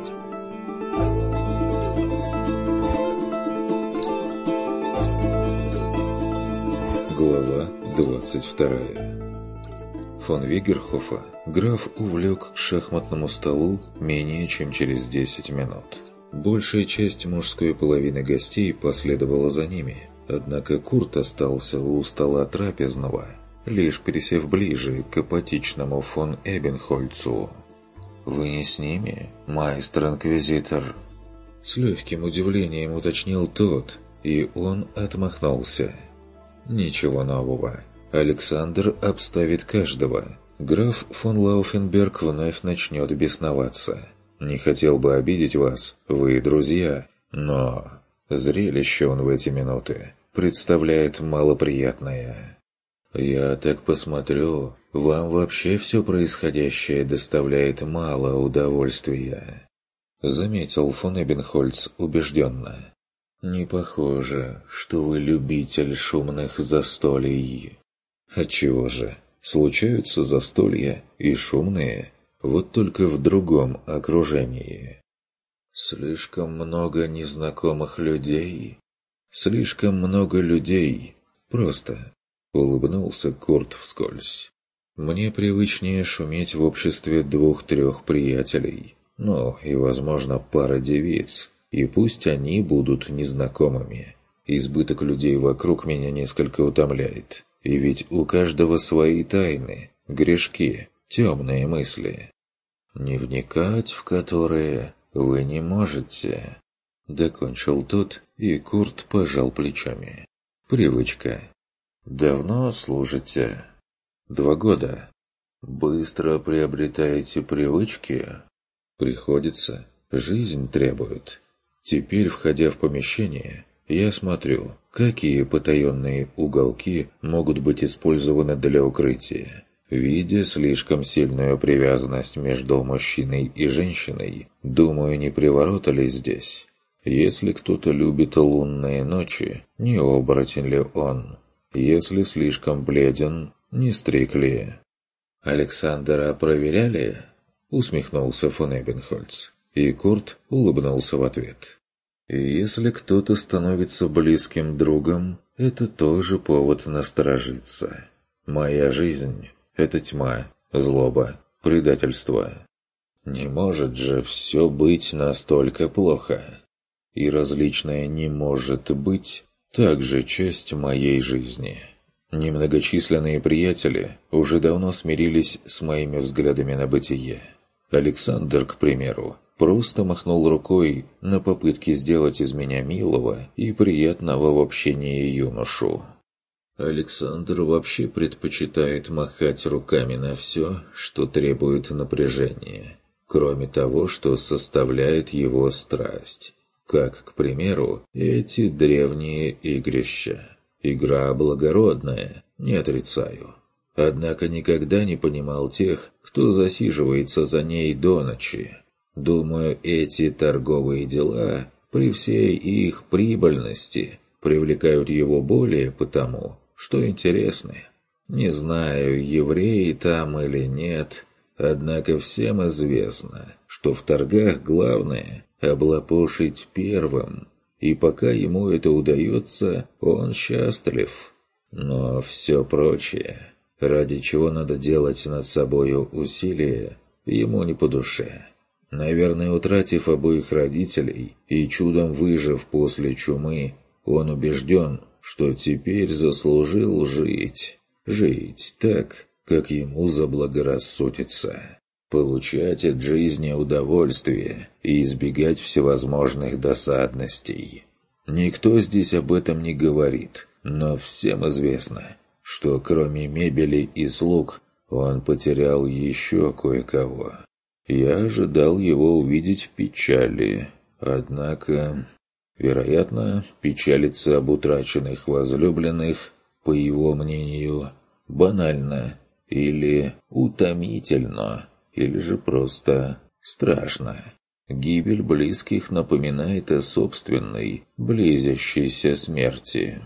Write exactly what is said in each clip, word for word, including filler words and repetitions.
Глава двадцать вторая. Фон Вегерхофа граф увлек к шахматному столу менее чем через десять минут. Большая часть мужской половины гостей последовала за ними, однако Курт остался у стола трапезного, лишь пересев ближе к апатичному фон Эбенхольцу. «Вы не с ними, майстер-инквизитор?» С легким удивлением уточнил тот, и он отмахнулся. «Ничего нового. Александр обставит каждого. Граф фон Лауфенберг вновь начнет бесноваться. Не хотел бы обидеть вас, вы друзья, но зрелище он в эти минуты представляет малоприятное. Я так посмотрю, вам вообще все происходящее доставляет мало удовольствия», — заметил фон Эбенхольц убежденно. «Не похоже, что вы любитель шумных застолий». «Отчего же? Случаются застолья и шумные, вот только в другом окружении». «Слишком много незнакомых людей. Слишком много людей. Просто», — улыбнулся Курт вскользь. «Мне привычнее шуметь в обществе двух-трех приятелей, ну и, возможно, пара девиц». И пусть они будут незнакомыми. Избыток людей вокруг меня несколько утомляет. И ведь у каждого свои тайны, грешки, темные мысли, не вникать в которые вы не можете. Докончил тот, и Курт пожал плечами. Привычка. Давно служите? Два года. Быстро приобретаете привычки? Приходится. Жизнь требует. Теперь, входя в помещение, я смотрю, какие потаенные уголки могут быть использованы для укрытия. Видя слишком сильную привязанность между мужчиной и женщиной, думаю, не приворота ли здесь? Если кто-то любит лунные ночи, не оборотень ли он? Если слишком бледен, не стриг ли? «Александра проверяли?» — усмехнулся фон Эбенхольц. И Курт улыбнулся в ответ. «Если кто-то становится близким другом, это тоже повод насторожиться. Моя жизнь — это тьма, злоба, предательство. Не может же все быть настолько плохо. И различное «не может быть» также часть моей жизни. Немногочисленные приятели уже давно смирились с моими взглядами на бытие. Александр, к примеру, просто махнул рукой на попытки сделать из меня милого и приятного в общении юношу. Александр вообще предпочитает махать руками на все, что требует напряжения, кроме того, что составляет его страсть. Как, к примеру, эти древние игрища. Игра благородная, не отрицаю. Однако никогда не понимал тех, кто засиживается за ней до ночи. Думаю, эти торговые дела, при всей их прибыльности, привлекают его более потому, что интересны. Не знаю, евреи там или нет, однако всем известно, что в торгах главное – облапошить первым, и пока ему это удается, он счастлив. Но все прочее, ради чего надо делать над собою усилия, ему не по душе. Наверное, утратив обоих родителей и чудом выжив после чумы, он убежден, что теперь заслужил жить. Жить так, как ему заблагорассудится. Получать от жизни удовольствие и избегать всевозможных досадностей. Никто здесь об этом не говорит, но всем известно, что кроме мебели и слуг он потерял еще кое-кого. Я ожидал его увидеть в печали, однако, вероятно, печалиться об утраченных возлюбленных, по его мнению, банально или утомительно, или же просто страшно. Гибель близких напоминает о собственной, близящейся смерти.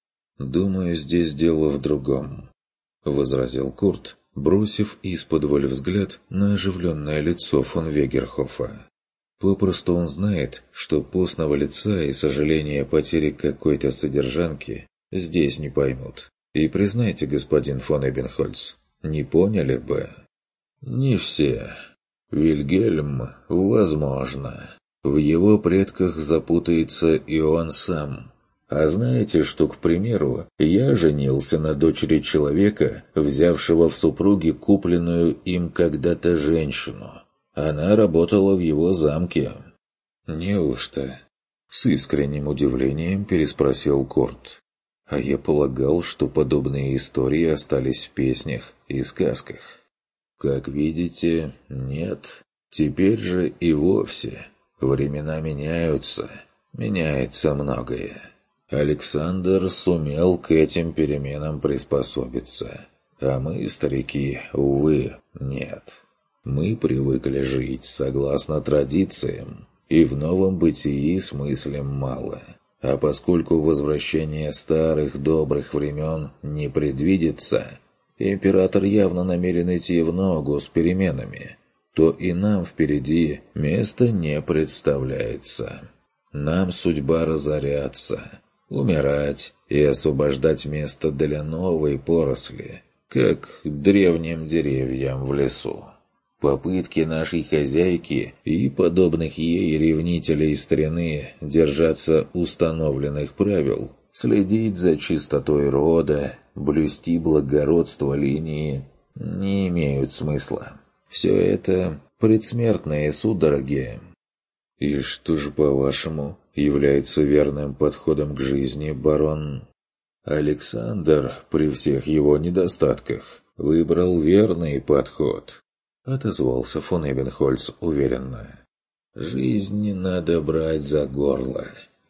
«Думаю, здесь дело в другом», — возразил Курт, бросив исподволь взгляд на оживленное лицо фон Вегерхофа. Попросту он знает, что постного лица и сожаления о потере какой-то содержанки здесь не поймут. И признайте, господин фон Эбенхольц, не поняли бы. Не все. Вильгельм, возможно. В его предках запутается и он сам. А знаете, что, к примеру, я женился на дочери человека, взявшего в супруги купленную им когда-то женщину. Она работала в его замке. Неужто? С искренним удивлением переспросил Курт. А я полагал, что подобные истории остались в песнях и сказках. Как видите, нет. Теперь же и вовсе. Времена меняются. Меняется многое. Александр сумел к этим переменам приспособиться. А мы, старики, увы, нет. Мы привыкли жить согласно традициям, и в новом бытии смыслим мало. А поскольку возвращение старых добрых времен не предвидится, император явно намерен идти в ногу с переменами, то и нам впереди места не представляется. Нам судьба разоряться, умирать и освобождать место для новой поросли, как древним деревьям в лесу. Попытки нашей хозяйки и подобных ей ревнителей старины держаться установленных правил, следить за чистотой рода, блюсти благородство линии не имеют смысла. Все это предсмертные судороги. И что же, по-вашему, является верным подходом к жизни, барон? Александр, при всех его недостатках, выбрал верный подход. Отозвался фон Эбенхольц уверенно. «Жизнь надо брать за горло.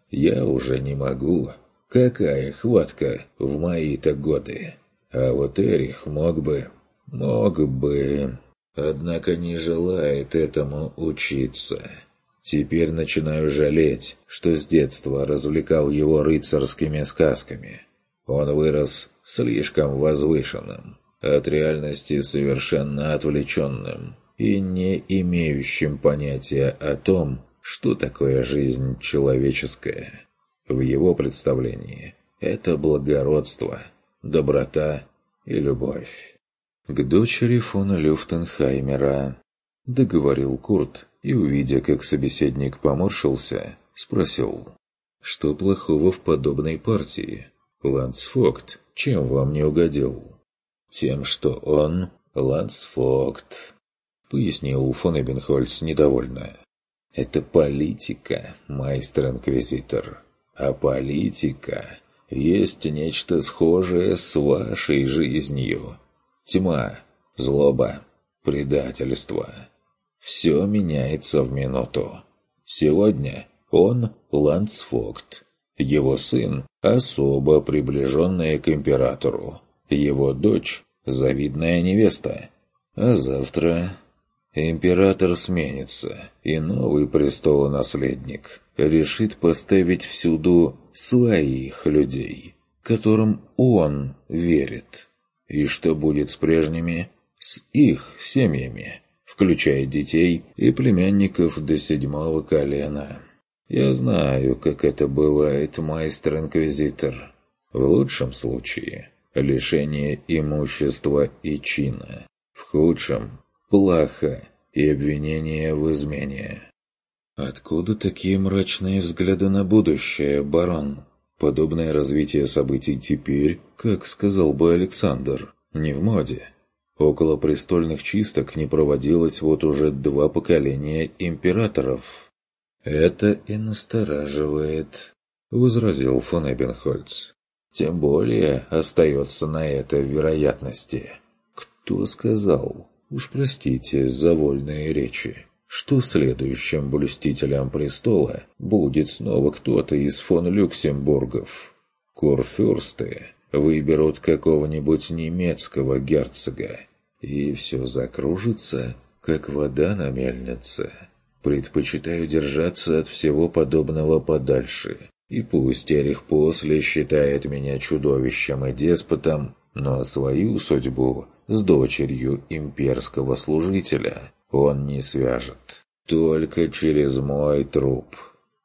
Я уже не могу. Какая хватка в мои-то годы. А вот Эрих мог бы... Мог бы... Однако не желает этому учиться. Теперь начинаю жалеть, что с детства развлекал его рыцарскими сказками. Он вырос слишком возвышенным, от реальности совершенно отвлеченным и не имеющим понятия о том, что такое жизнь человеческая. В его представлении это благородство, доброта и любовь. К дочери фона Люфтенхаймера, договорил Курт и, увидя, как собеседник поморщился, спросил: «Что плохого в подобной партии? Ландсфогт чем вам не угодил?» «Тем, что он ландсфогт», — пояснил фон Эбенхольц недовольно. «Это политика, майстер-инквизитор. А политика есть нечто схожее с вашей жизнью. Тьма, злоба, предательство. Все меняется в минуту. Сегодня он ландсфогт. Его сын особо приближенная к императору. Его дочь – завидная невеста. А завтра император сменится, и новый престолонаследник решит поставить всюду своих людей, которым он верит. И что будет с прежними? С их семьями, включая детей и племянников до седьмого колена. Я знаю, как это бывает, майстер-инквизитор. В лучшем случае – лишение имущества и чина. В худшем – плаха и обвинение в измене. Откуда такие мрачные взгляды на будущее, барон? Подобное развитие событий теперь, как сказал бы Александр, не в моде. Около престольных чисток не проводилось вот уже два поколения императоров. «Это и настораживает», — возразил фон Эбенхольц. «Тем более остается на это вероятности. Кто сказал, уж простите за вольные речи, что следующим блюстителем престола будет снова кто-то из фон Люксембургов? Курфюрсты выберут какого-нибудь немецкого герцога, и все закружится, как вода на мельнице. Предпочитаю держаться от всего подобного подальше, и пусть Эрих после считает меня чудовищем и деспотом, но свою судьбу с дочерью имперского служителя он не свяжет. только через мой труп.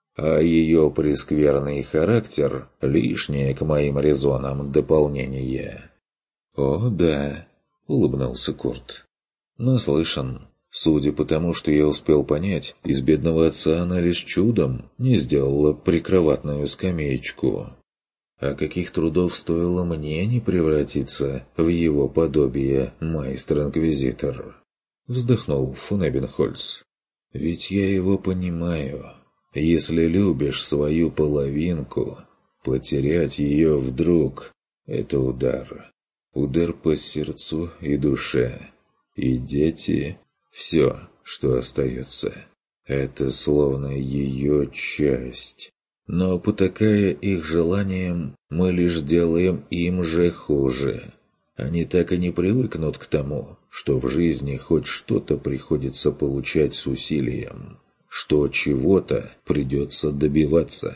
А ее прескверный характер – лишнее к моим резонам дополнение». «О, да», – улыбнулся Курт. «Наслышан. Судя по тому, что я успел понять, из бедного отца она лишь чудом не сделала прикроватную скамеечку. А каких трудов стоило мне не превратиться в его подобие, майстер-инквизитор?» Вздохнул фон Эбенхольц. «Ведь я его понимаю. Если любишь свою половинку, потерять ее вдруг — это удар. Удар по сердцу и душе. И дети — все, что остается. Это словно ее часть. Но, потакая их желаниям, мы лишь делаем им же хуже. Они так и не привыкнут к тому, что в жизни хоть что-то приходится получать с усилием, что чего-то придется добиваться,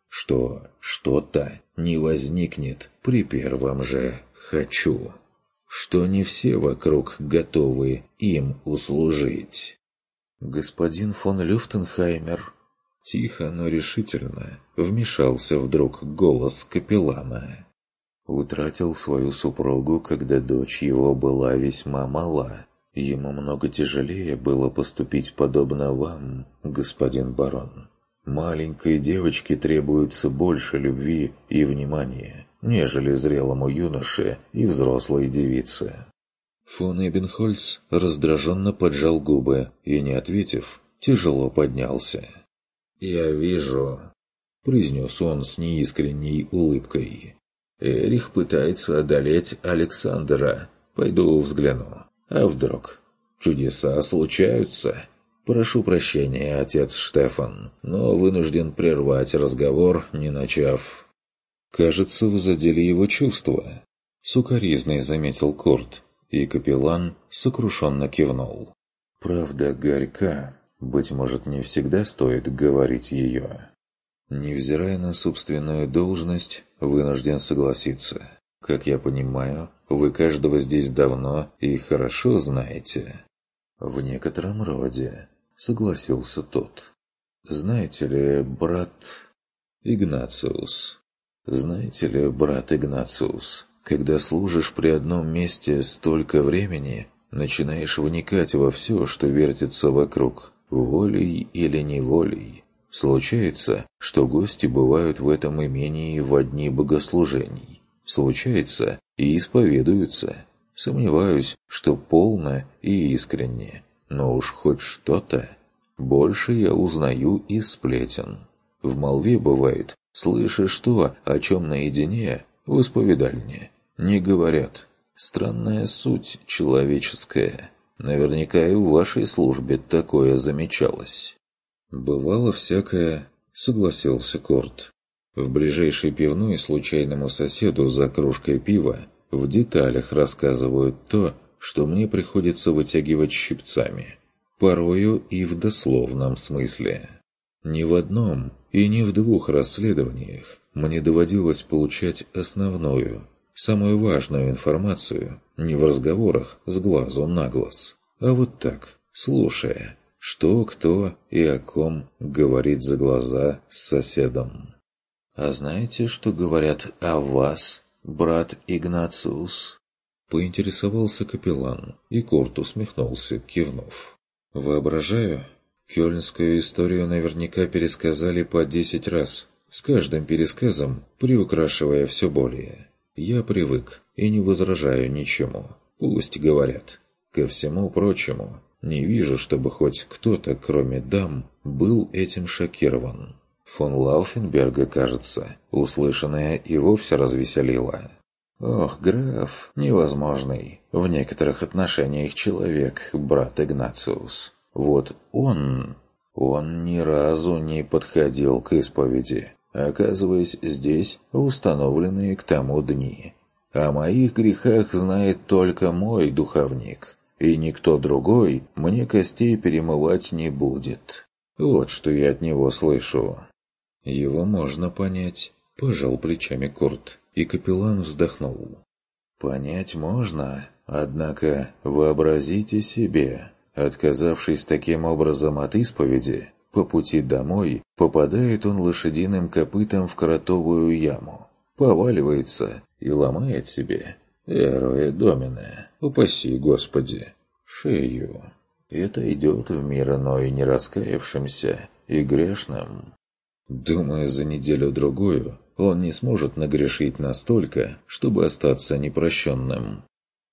что что-то не возникнет при первом же «хочу», что не все вокруг готовы им услужить. «Господин фон Люфтенхаймер», тихо, но решительно вмешался вдруг голос капеллана, утратил свою супругу, когда дочь его была весьма мала. Ему много тяжелее было поступить подобно вам, господин барон. Маленькой девочке требуется больше любви и внимания, нежели зрелому юноше и взрослой девице». Фон Эбенхольц раздраженно поджал губы и, не ответив, тяжело поднялся. «Я вижу», — произнес он с неискренней улыбкой. «Эрих пытается одолеть Александра. Пойду взгляну. А вдруг? Чудеса случаются. Прошу прощения, отец Штефан, но вынужден прервать разговор, не начав». «Кажется, вы задели его чувства», — сукоризной заметил Курт, и капеллан сокрушенно кивнул. «Правда горька. Быть может, не всегда стоит говорить ее». Невзирая на собственную должность, вынужден согласиться. Как я понимаю, вы каждого здесь давно и хорошо знаете. В некотором роде, согласился тот. Знаете ли, брат Игнациус? Знаете ли, брат Игнациус, когда служишь при одном месте столько времени, начинаешь вникать во все, что вертится вокруг, волей или неволей. Случается, что гости бывают в этом имении в дни богослужений. Случается и исповедуются. Сомневаюсь, что полно и искренне, но уж хоть что-то. Больше я узнаю из сплетен. В молве бывает, слышишь то, о чем наедине в исповедальне не говорят. Странная суть человеческая. Наверняка и в вашей службе такое замечалось. «Бывало всякое», — согласился Корт. В ближайшей пивной случайному соседу за кружкой пива в деталях рассказывают то, что мне приходится вытягивать щипцами. Порою и в дословном смысле. Ни в одном и ни в двух расследованиях мне доводилось получать основную, самую важную информацию не в разговорах с глазу на глаз, а вот так, слушая, что кто и о ком говорит за глаза с соседом. «А знаете, что говорят о вас, брат Игнациус?» Поинтересовался капеллан, и Курт усмехнулся, кивнув. «Воображаю, кёльнскую историю наверняка пересказали по десять раз, с каждым пересказом приукрашивая все более. Я привык и не возражаю ничему. Пусть говорят. Ко всему прочему, не вижу, чтобы хоть кто-то, кроме дам, был этим шокирован. Фон Лауфенберга, кажется, услышанное и вовсе развеселило. Ох, граф, невозможный, в некоторых отношениях человек, брат Игнациус. Вот он, он ни разу не подходил к исповеди, оказываясь здесь в установленные к тому дни. О моих грехах знает только мой духовник, и никто другой мне костей перемывать не будет. Вот что я от него слышу». «Его можно понять», — пожал плечами Курт, и капеллан вздохнул. «Понять можно, однако вообразите себе, Отказавшись таким образом от исповеди, по пути домой попадает он лошадиным копытом в кротовую яму, поваливается и ломает себе, эроэ домине, упаси Господи, шею. Это идет в мир иной не раскаявшимся и грешным. Думаю, за неделю-другую он не сможет нагрешить настолько, чтобы остаться непрощенным.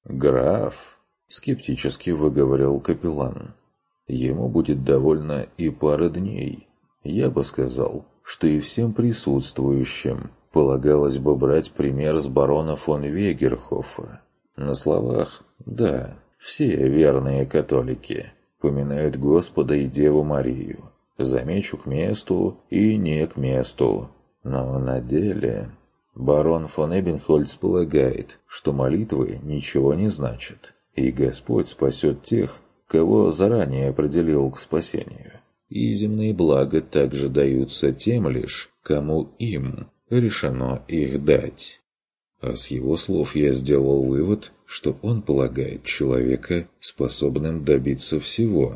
«Граф», — скептически выговорил капеллан, — «ему будет довольно и пары дней. Я бы сказал, что и всем присутствующим полагалось бы брать пример с барона фон Вегерхофа. На словах, да, все верные католики поминают Господа и Деву Марию. Замечу, к месту и не к месту. Но на деле барон фон Эббенхольц полагает, что молитвы ничего не значат, и Господь спасет тех, кого заранее определил к спасению. И земные блага также даются тем лишь, кому им решено их дать. А с его слов я сделал вывод, что он полагает человека способным добиться всего.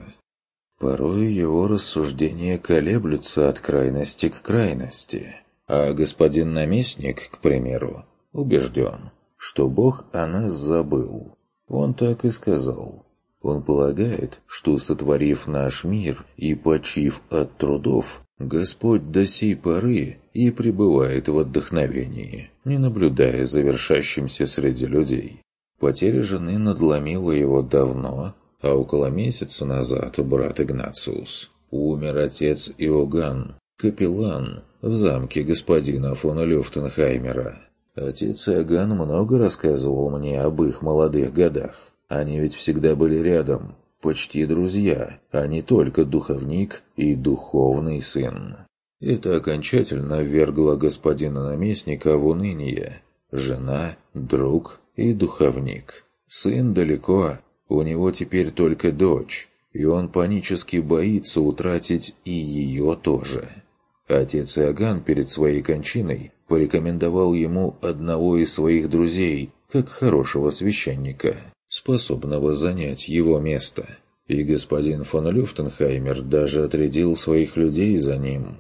Порой его рассуждения колеблются от крайности к крайности. А господин наместник, к примеру, убежден, что Бог о нас забыл. Он так и сказал. Он полагает, что, сотворив наш мир и почив от трудов, Господь до сей поры и пребывает в отдохновении, не наблюдая за вершащимся среди людей. Потеря жены надломила его давно, а около месяца назад брат Игнациус умер отец Иоганн, капеллан в замке господина фон Люфтенхаймера. Отец Иоганн много рассказывал мне об их молодых годах. Они ведь всегда были рядом, почти друзья, а не только духовник и духовный сын. Это окончательно ввергло господина наместника в уныние. Жена, друг и духовник. Сын далеко, у него теперь только дочь, и он панически боится утратить и ее тоже. Отец Иоганн перед своей кончиной порекомендовал ему одного из своих друзей, как хорошего священника, способного занять его место. И господин фон Люфтенхаймер даже отрядил своих людей за ним.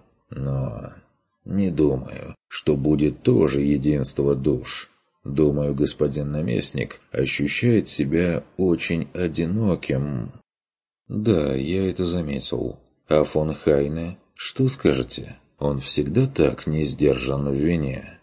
Но не думаю, что будет тоже единство душ. Думаю, господин наместник ощущает себя очень одиноким. Да, я это заметил. А фон Хайне, что скажете? Он всегда так не сдержан в вине.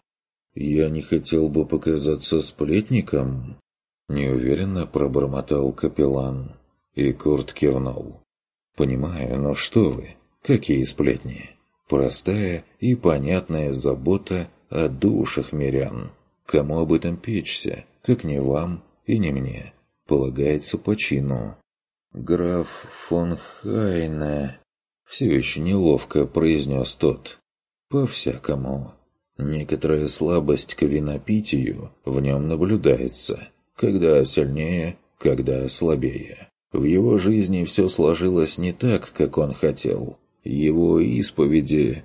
Я не хотел бы показаться сплетником, неуверенно пробормотал капеллан. И Курт кивнул. «Понимаю, но что вы, какие сплетни? Простая и понятная забота о душах мирян. Кому об этом печься, как не вам и не мне, полагается по чину». «Граф фон Хайне...» Все еще неловко произнес тот. «По-всякому. Некоторая слабость к винопитию в нем наблюдается, когда сильнее, когда слабее. В его жизни все сложилось не так, как он хотел. Его исповеди...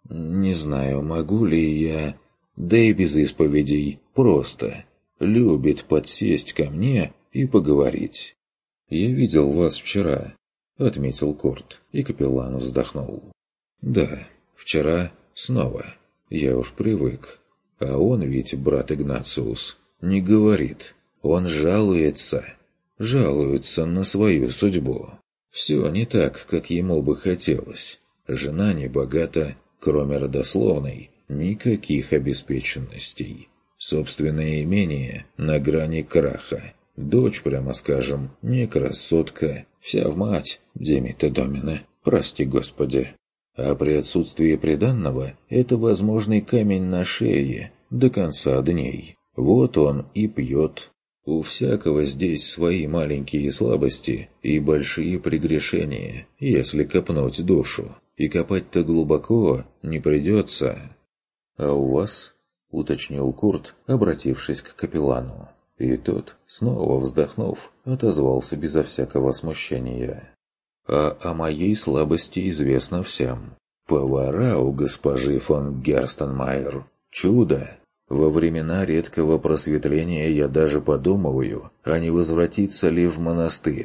Не знаю, могу ли я... Да и без исповедей, просто. Любит подсесть ко мне и поговорить. «Я видел вас вчера», — отметил Курт, и капеллан вздохнул. «Да, вчера снова. Я уж привык. А он ведь, брат Игнациус, не говорит. Он жалуется». Жалуются на свою судьбу. Все не так, как ему бы хотелось. Жена не богата, кроме родословной, никаких обеспеченностей. Собственное имение на грани краха. Дочь, прямо скажем, не красотка, вся в мать, демита домина, прости Господи. А при отсутствии приданного это возможный камень на шее до конца дней. Вот он и пьет. У всякого здесь свои маленькие слабости и большие прегрешения, если копнуть душу. И копать-то глубоко не придется. «А у вас?» — уточнил Курт, обратившись к капеллану. И тот, снова вздохнув, отозвался безо всякого смущения. «А о моей слабости известно всем. Повара у госпожи фон Герстенмайер. Чудо! Во времена редкого просветления я даже подумываю, а не возвратиться ли в монастырь.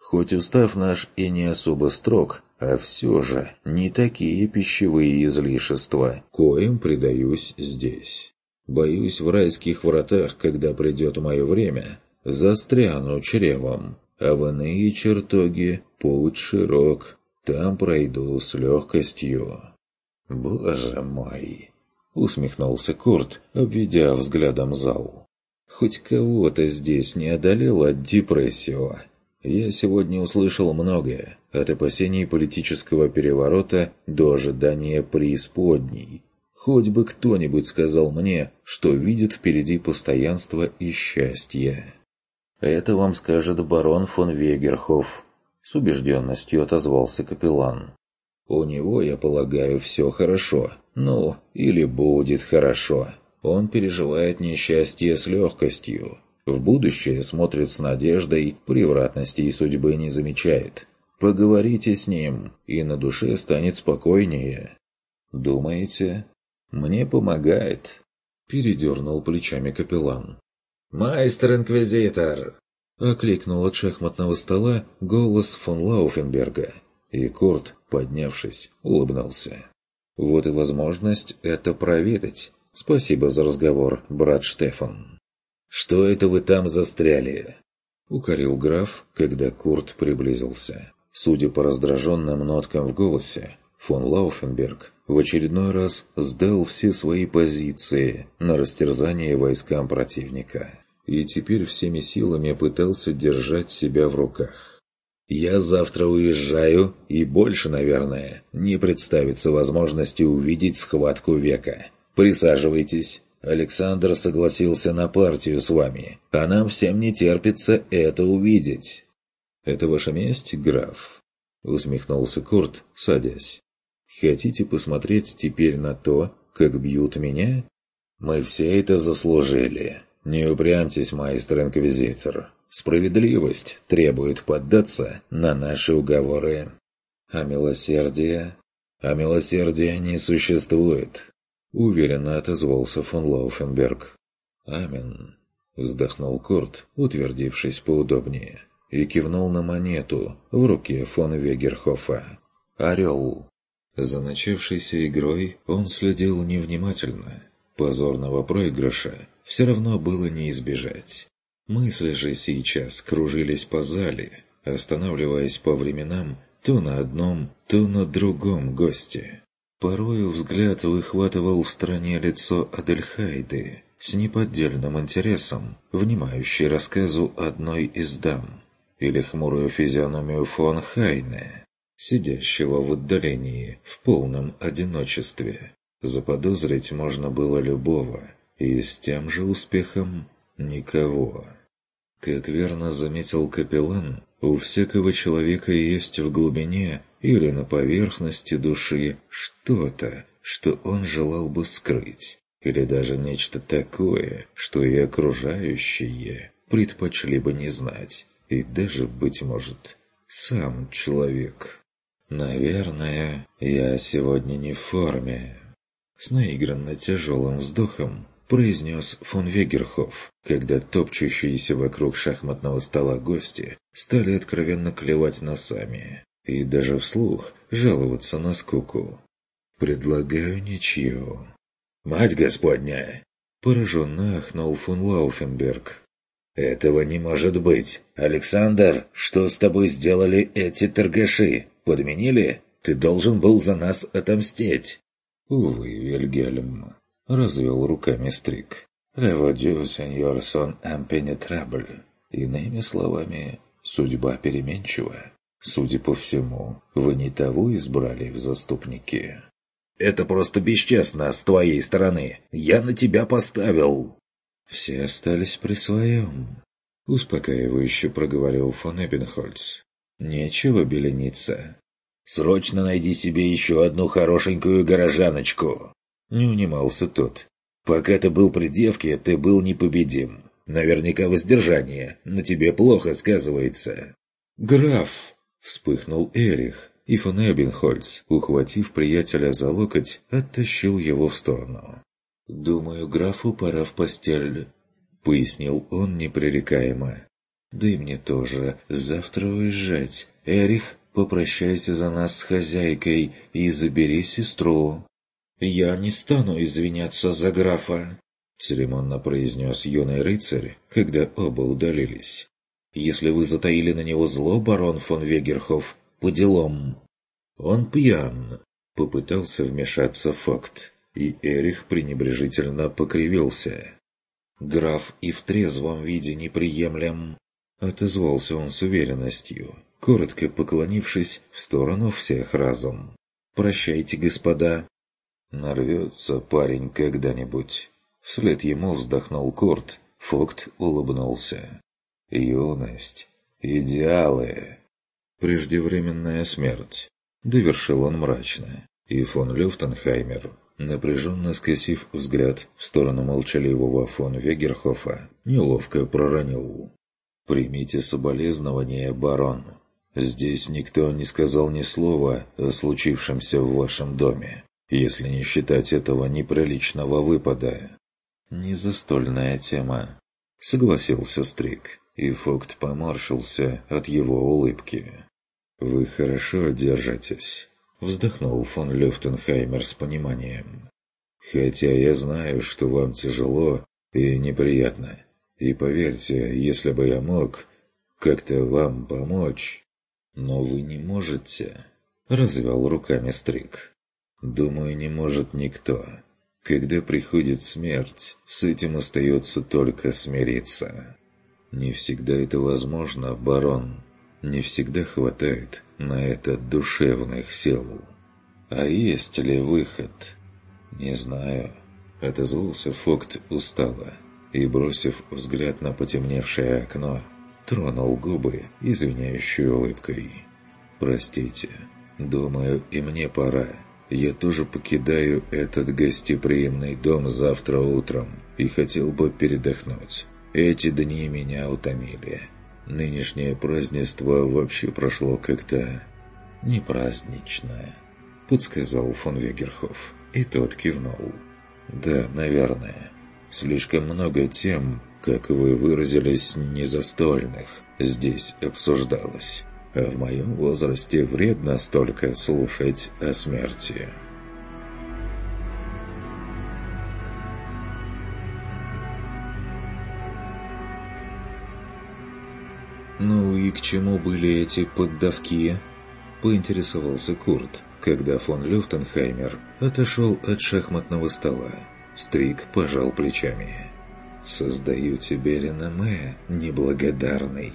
Хоть устав наш и не особо строг, а все же не такие пищевые излишества, коим предаюсь здесь. Боюсь, в райских вратах, когда придет мое время, застряну чревом, а в иные чертоги путь широк, там пройду с легкостью». «Боже мой!» — усмехнулся Курт, обведя взглядом зал. «Хоть кого-то здесь не одолела депрессия. Я сегодня услышал многое, от опасений политического переворота до ожидания преисподней. Хоть бы кто-нибудь сказал мне, что видит впереди постоянство и счастье». «Это вам скажет барон фон Вегерхоф», — с убежденностью отозвался капеллан. «У него, я полагаю, все хорошо. Ну, или будет хорошо. Он переживает несчастье с легкостью. В будущее смотрит с надеждой, превратностей судьбы не замечает. Поговорите с ним, и на душе станет спокойнее». «Думаете?» «Мне помогает», — передернул плечами капеллан. «Майстер-инквизитор!» — окликнул от шахматного стола голос фон Лауфенберга. И Курт, поднявшись, улыбнулся. «Вот и возможность это проверить. Спасибо за разговор, брат Штефан». «Что это вы там застряли?» — укорил граф, когда Курт приблизился. Судя по раздраженным ноткам в голосе, фон Лауфенберг в очередной раз сдал все свои позиции на растерзание войскам противника и теперь всеми силами пытался держать себя в руках. «Я завтра уезжаю, и больше, наверное, не представится возможности увидеть схватку века. Присаживайтесь. Александр согласился на партию с вами, а нам всем не терпится это увидеть». «Это ваша месть, граф?» — усмехнулся Курт, садясь. «Хотите посмотреть теперь на то, как бьют меня? Мы все это заслужили. Не упрямьтесь, майстер-инквизитор. Справедливость требует поддаться на наши уговоры. А милосердие? А милосердия не существует», — уверенно отозвался фон Лауфенберг. «Амин», — вздохнул Курт, утвердившись поудобнее, и кивнул на монету в руке фон Вегерхофа. «Орел». За начавшейся игрой он следил невнимательно. Позорного проигрыша все равно было не избежать. Мысли же сейчас кружились по зале, останавливаясь по временам то на одном, то на другом госте. Порою взгляд выхватывал в стороне лицо Адельхайды с неподдельным интересом, внимающей рассказу одной из дам, или хмурую физиономию фон Хайне, сидящего в отдалении в полном одиночестве. Заподозрить можно было любого, и с тем же успехом никого. Как верно заметил капеллан, у всякого человека есть в глубине или на поверхности души что-то, что он желал бы скрыть, или даже нечто такое, что и окружающие предпочли бы не знать, и даже, быть может, сам человек. «Наверное, я сегодня не в форме», — с наигранно тяжелым вздохом произнес фон Вегерхоф, когда топчущиеся вокруг шахматного стола гости стали откровенно клевать носами и даже вслух жаловаться на скуку. «Предлагаю ничью». «Мать Господня!» — пораженно ахнул фон Лауфенберг. «Этого не может быть! Александр, что с тобой сделали эти торгаши? Подменили? Ты должен был за нас отомстить!» «Увы, Вильгельм», — развел руками Стрик. «Леводю, сеньор, сон импенетрабль». Иными словами, судьба переменчива. Судя по всему, вы не того избрали в заступники. «Это просто бесчестно с твоей стороны. Я на тебя поставил». «Все остались при своем», — успокаивающе проговорил фон Эббенхольц. «Нечего белениться». «Срочно найди себе еще одну хорошенькую горожаночку!» Не унимался тот. «Пока ты был при девке, ты был непобедим. Наверняка воздержание на тебе плохо сказывается». «Граф!» — вспыхнул Эрих, и фон Эббенхольц, ухватив приятеля за локоть, оттащил его в сторону. «Думаю, графу пора в постель», — пояснил он непререкаемо. Да и мне тоже завтра уезжать. Эрих, попрощайся за нас с хозяйкой и забери сестру». «Я не стану извиняться за графа», — церемонно произнес юный рыцарь, когда оба удалились. «Если вы затаили на него зло, барон фон Вегерхоф, по делам». «Он пьян», — попытался вмешаться Фокт, и Эрих пренебрежительно покривился. «Граф и в трезвом виде неприемлем», — отозвался он с уверенностью, коротко поклонившись в сторону всех разом. «Прощайте, господа». «Нарвется парень когда-нибудь». Вслед ему вздохнул Курт, Фокт улыбнулся. «Юность. Идеалы. Преждевременная смерть», — довершил он мрачно, и фон Люфтенхаймер, напряженно скосив взгляд в сторону молчаливого фон Вегерхофа, неловко проронил: «Примите соболезнования, барон. Здесь никто не сказал ни слова о случившемся в вашем доме, если не считать этого неприличного выпада». «Незастольная тема», — согласился Стрик, и Фокт поморщился от его улыбки. «Вы хорошо держитесь», — вздохнул фон Люфтенхаймер с пониманием. «Хотя я знаю, что вам тяжело и неприятно. И поверьте, если бы я мог как-то вам помочь...» «Но вы не можете», — развел руками Стрик. «Думаю, не может никто. Когда приходит смерть, с этим остается только смириться. Не всегда это возможно, барон. Не всегда хватает на это душевных сил. А есть ли выход?» «Не знаю», — отозвался Фокт устало и, бросив взгляд на потемневшее окно, тронул губы извиняющей улыбкой. «Простите, думаю, и мне пора. Я тоже покидаю этот гостеприимный дом завтра утром и хотел бы передохнуть. Эти дни меня утомили. Нынешнее празднество вообще прошло как-то непразднично», — подсказал фон Вегерхоф, и тот кивнул. «Да, наверное. Слишком много тем, как вы выразились, незастольных, здесь обсуждалось. А в моем возрасте вредно столько слушать о смерти». «Ну и к чему были эти поддавки?» — поинтересовался Курт, когда фон Люфтенхаймер отошел от шахматного стола. Стрик пожал плечами. «Создаю тебе реноме, неблагодарный».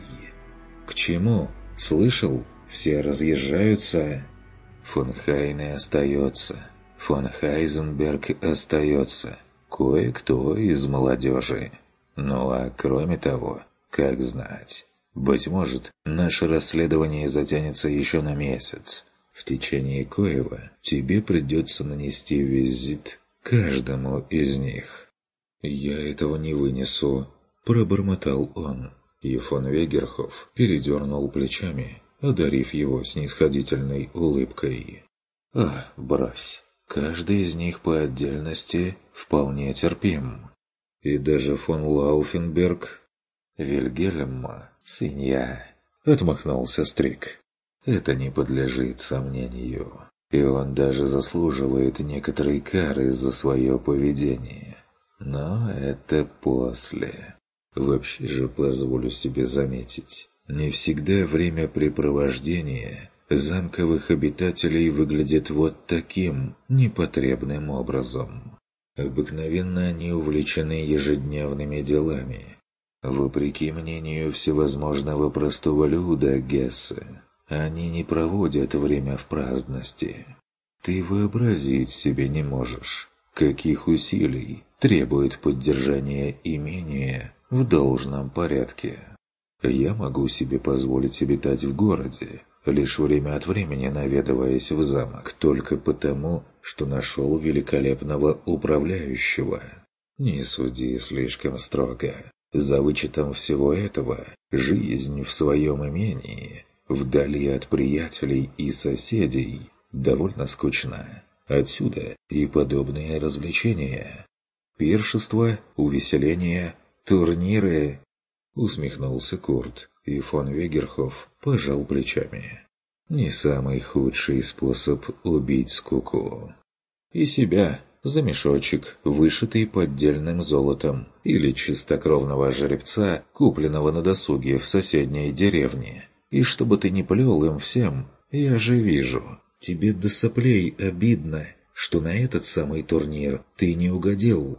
«К чему? Слышал? Все разъезжаются». «Фон Хайне остается. Фон Хайзенберг остается. Кое-кто из молодежи. Ну а кроме того, как знать, быть может, наше расследование затянется еще на месяц, в течение коего тебе придется нанести визит каждому из них». «Я этого не вынесу», — пробормотал он, и фон Вегерхоф передернул плечами, одарив его снисходительной улыбкой. «А, брось, каждый из них по отдельности вполне терпим. И даже фон Лауфенберг...» «Вильгельма, свинья», — отмахнулся Стрик. «Это не подлежит сомнению, и он даже заслуживает некоторой кары за свое поведение. Но это после. Вообще же позволю себе заметить, не всегда времяпрепровождение замковых обитателей выглядит вот таким непотребным образом. Обыкновенно они увлечены ежедневными делами. Вопреки мнению всевозможного простого люда Гессе, они не проводят время в праздности. Ты вообразить себе не можешь, каких усилий требует поддержание имения в должном порядке. Я могу себе позволить обитать в городе, лишь время от времени наведываясь в замок, только потому, что нашел великолепного управляющего. Не суди слишком строго. За вычетом всего этого, жизнь в своем имении, вдали от приятелей и соседей, довольно скучна. Отсюда и подобные развлечения. Пиршества, увеселения, турниры. Усмехнулся Курт, и фон Вегерхоф пожал плечами. Не самый худший способ убить скуку. И себя за мешочек, вышитый поддельным золотом, или чистокровного жеребца, купленного на досуге в соседней деревне. И чтобы ты не плел им всем, я же вижу, тебе до соплей обидно, что на этот самый турнир ты не угодил.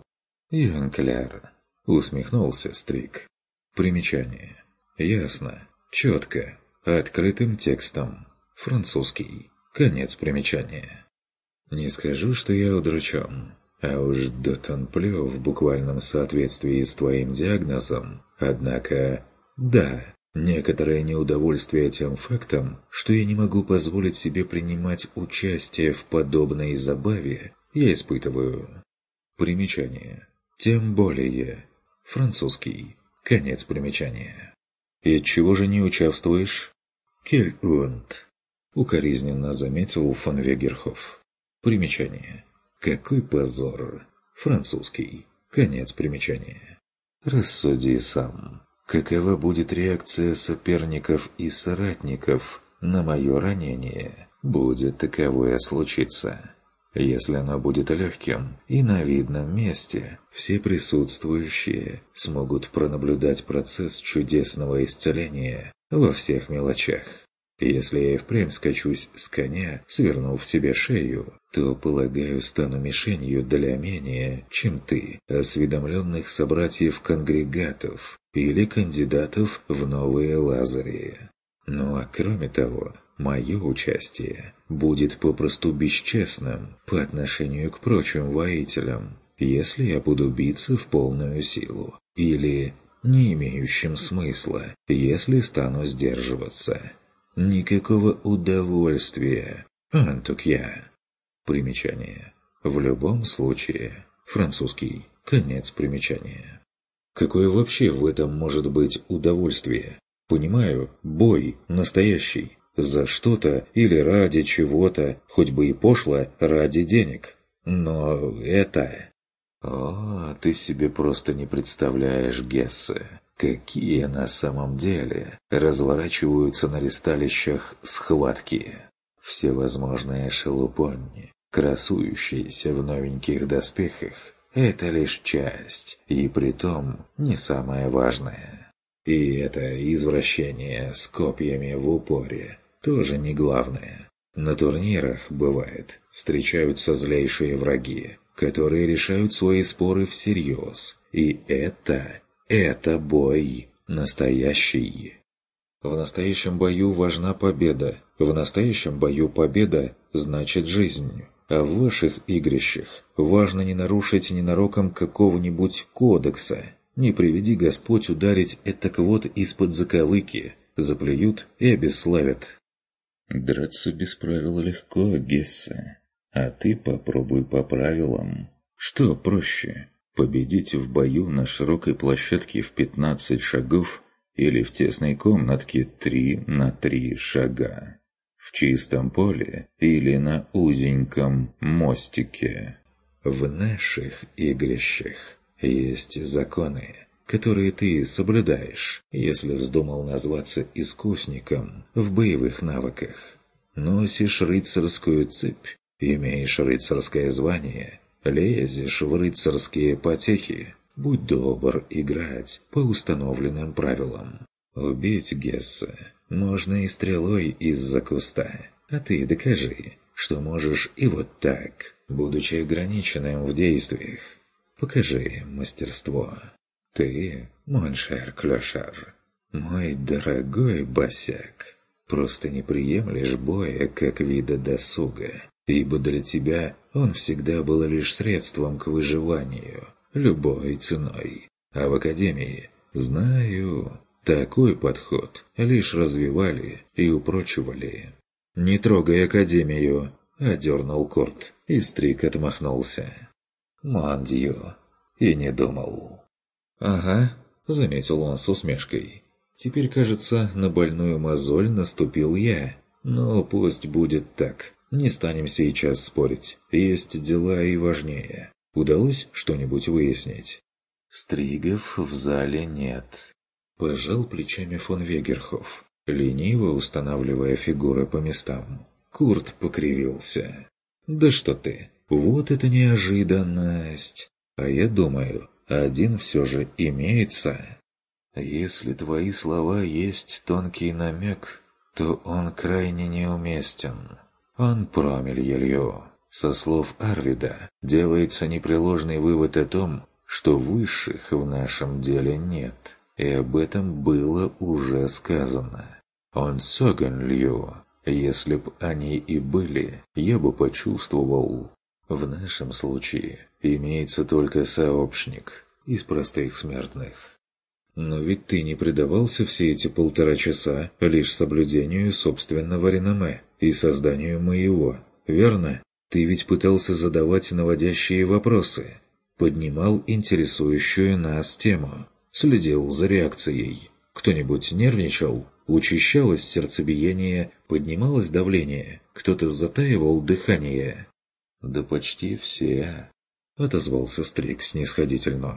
Янкляр, усмехнулся Стрик. Примечание. Ясно, четко, открытым текстом. Французский. Конец примечания. Не скажу, что я удручен, а уж до тонплё в буквальном соответствии с твоим диагнозом, однако, да, некоторое неудовольствие тем фактом, что я не могу позволить себе принимать участие в подобной забаве, я испытываю. Примечание. Тем более. Французский. Конец примечания. И отчего же не участвуешь? Кель унт. Укоризненно заметил фон Вегерхоф. Примечание. Какой позор. Французский. Конец примечания. Рассуди сам. Какова будет реакция соперников и соратников на мое ранение, будет таковое случиться? Если оно будет легким и на видном месте, все присутствующие смогут пронаблюдать процесс чудесного исцеления во всех мелочах. Если я и впрямь скачусь с коня, свернув себе шею, то, полагаю, стану мишенью для менее, чем ты, осведомленных собратьев-конгрегатов или кандидатов в новые лазари. Ну а кроме того, мое участие будет попросту бесчестным по отношению к прочим воителям, если я буду биться в полную силу, или не имеющим смысла, если стану сдерживаться. Никакого удовольствия, антук-я. Примечание. В любом случае, французский, конец примечания. Какое вообще в этом может быть удовольствие? Понимаю, бой настоящий. За что-то или ради чего-то, хоть бы и пошло, ради денег. Но это... О, ты себе просто не представляешь, Гессе, какие на самом деле разворачиваются на ристалищах схватки. Всевозможные шелупонни, красующиеся в новеньких доспехах, это лишь часть, и притом не самое важное. И это извращение с копьями в упоре тоже не главное. На турнирах, бывает, встречаются злейшие враги, которые решают свои споры всерьез. И это, это бой настоящий. В настоящем бою важна победа. В настоящем бою победа значит жизнь. А в ваших игрищах важно не нарушить ненароком какого-нибудь кодекса. Не приведи Господь ударить этак вот из-под заковыки. Заплюют и обесславят. Драться без правил легко, Гессе. А ты попробуй по правилам. Что проще? Победить в бою на широкой площадке в пятнадцать шагов или в тесной комнатке три на три шага? В чистом поле или на узеньком мостике? В наших игрищах есть законы, которые ты соблюдаешь, если вздумал назваться искусником в боевых навыках. Носишь рыцарскую цепь, имеешь рыцарское звание, лезешь в рыцарские потехи, будь добр играть по установленным правилам. Убить Гессе можно и стрелой из-за куста, а ты докажи, что можешь и вот так, будучи ограниченным в действиях. Покажи мастерство. Ты, моншер Клёшар, мой дорогой босяк, просто не приемлешь боя как вида досуга, ибо для тебя он всегда был лишь средством к выживанию, любой ценой. А в Академии, знаю, такой подход лишь развивали и упрочивали. «Не трогай Академию!» — одернул Курт, и Стрик отмахнулся. «Мандью!» И не думал. «Ага», — заметил он с усмешкой. «Теперь, кажется, на больную мозоль наступил я. Но пусть будет так. Не станем сейчас спорить. Есть дела и важнее. Удалось что-нибудь выяснить?» Стригов в зале нет. Пожал плечами фон Вегерхоф, лениво устанавливая фигуры по местам. Курт покривился. «Да что ты, вот это неожиданность! А я думаю, один все же имеется». «Если твои слова есть тонкий намек, то он крайне неуместен. Он промель елью». Со слов Арвида делается непреложный вывод о том, что высших в нашем деле нет, и об этом было уже сказано. Он соган лью. Если б они и были, я бы почувствовал. В нашем случае имеется только сообщник из простых смертных. Но ведь ты не предавался все эти полтора часа лишь соблюдению собственного реноме и созданию моего, верно? Ты ведь пытался задавать наводящие вопросы, поднимал интересующую нас тему, следил за реакцией. Кто-нибудь нервничал? Учащалось сердцебиение, поднималось давление, кто-то затаивал дыхание. «Да почти все», — отозвался Стрик снисходительно.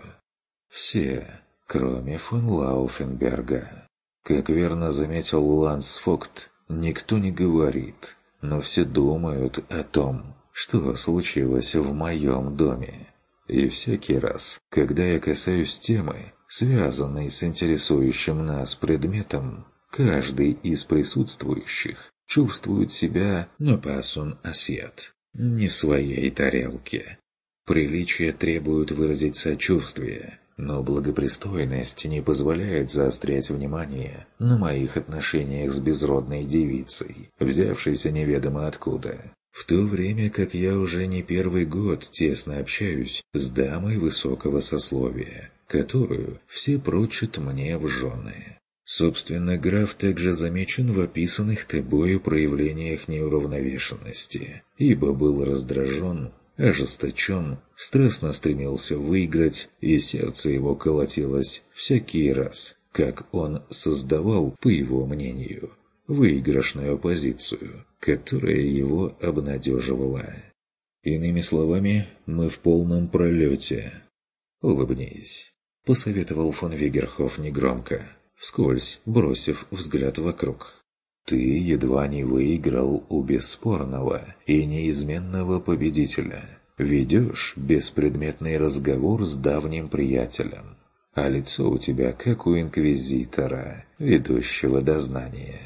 «Все, кроме фон Лауфенберга. Как верно заметил Ланс Фогт, никто не говорит, но все думают о том, что случилось в моем доме. И всякий раз, когда я касаюсь темы, связанной с интересующим нас предметом, каждый из присутствующих чувствует себя «не пасун асьет», не в своей тарелке. Приличие требует выразить сочувствие, но благопристойность не позволяет заострять внимание на моих отношениях с безродной девицей, взявшейся неведомо откуда. В то время как я уже не первый год тесно общаюсь с дамой высокого сословия, которую все прочат мне в жены. Собственно, граф также замечен в описанных тобою проявлениях неуравновешенности, ибо был раздражен, ожесточен, страстно стремился выиграть, и сердце его колотилось всякий раз, как он создавал, по его мнению, выигрышную позицию, которая его обнадеживала. Иными словами, мы в полном пролете. «Улыбнись», — посоветовал фон Вегерхоф негромко, вскользь бросив взгляд вокруг. «Ты едва не выиграл у бесспорного и неизменного победителя. Ведешь беспредметный разговор с давним приятелем, а лицо у тебя как у инквизитора, ведущего дознание».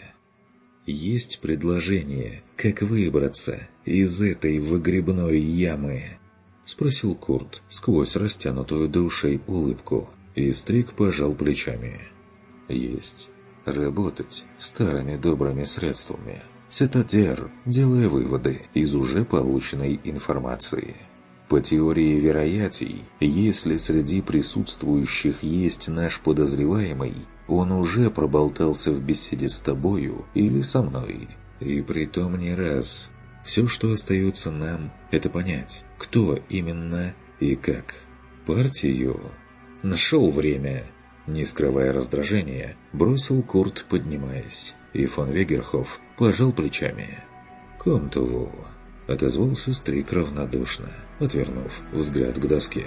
«Есть предложение, как выбраться из этой выгребной ямы?» — спросил Курт сквозь растянутую до ушей улыбку, и Стрик пожал плечами. «Есть. Работать старыми добрыми средствами. Сетадер, делая выводы из уже полученной информации. По теории вероятий, если среди присутствующих есть наш подозреваемый, он уже проболтался в беседе с тобою или со мной. И притом не раз. Все, что остается нам, это понять, кто именно и как. Партию. Нашел время!» Не скрывая раздражения, бросил Курт, поднимаясь, и фон Вегерхоф пожал плечами. «Комтову!» — отозвался Стрик равнодушно, отвернув взгляд к доске.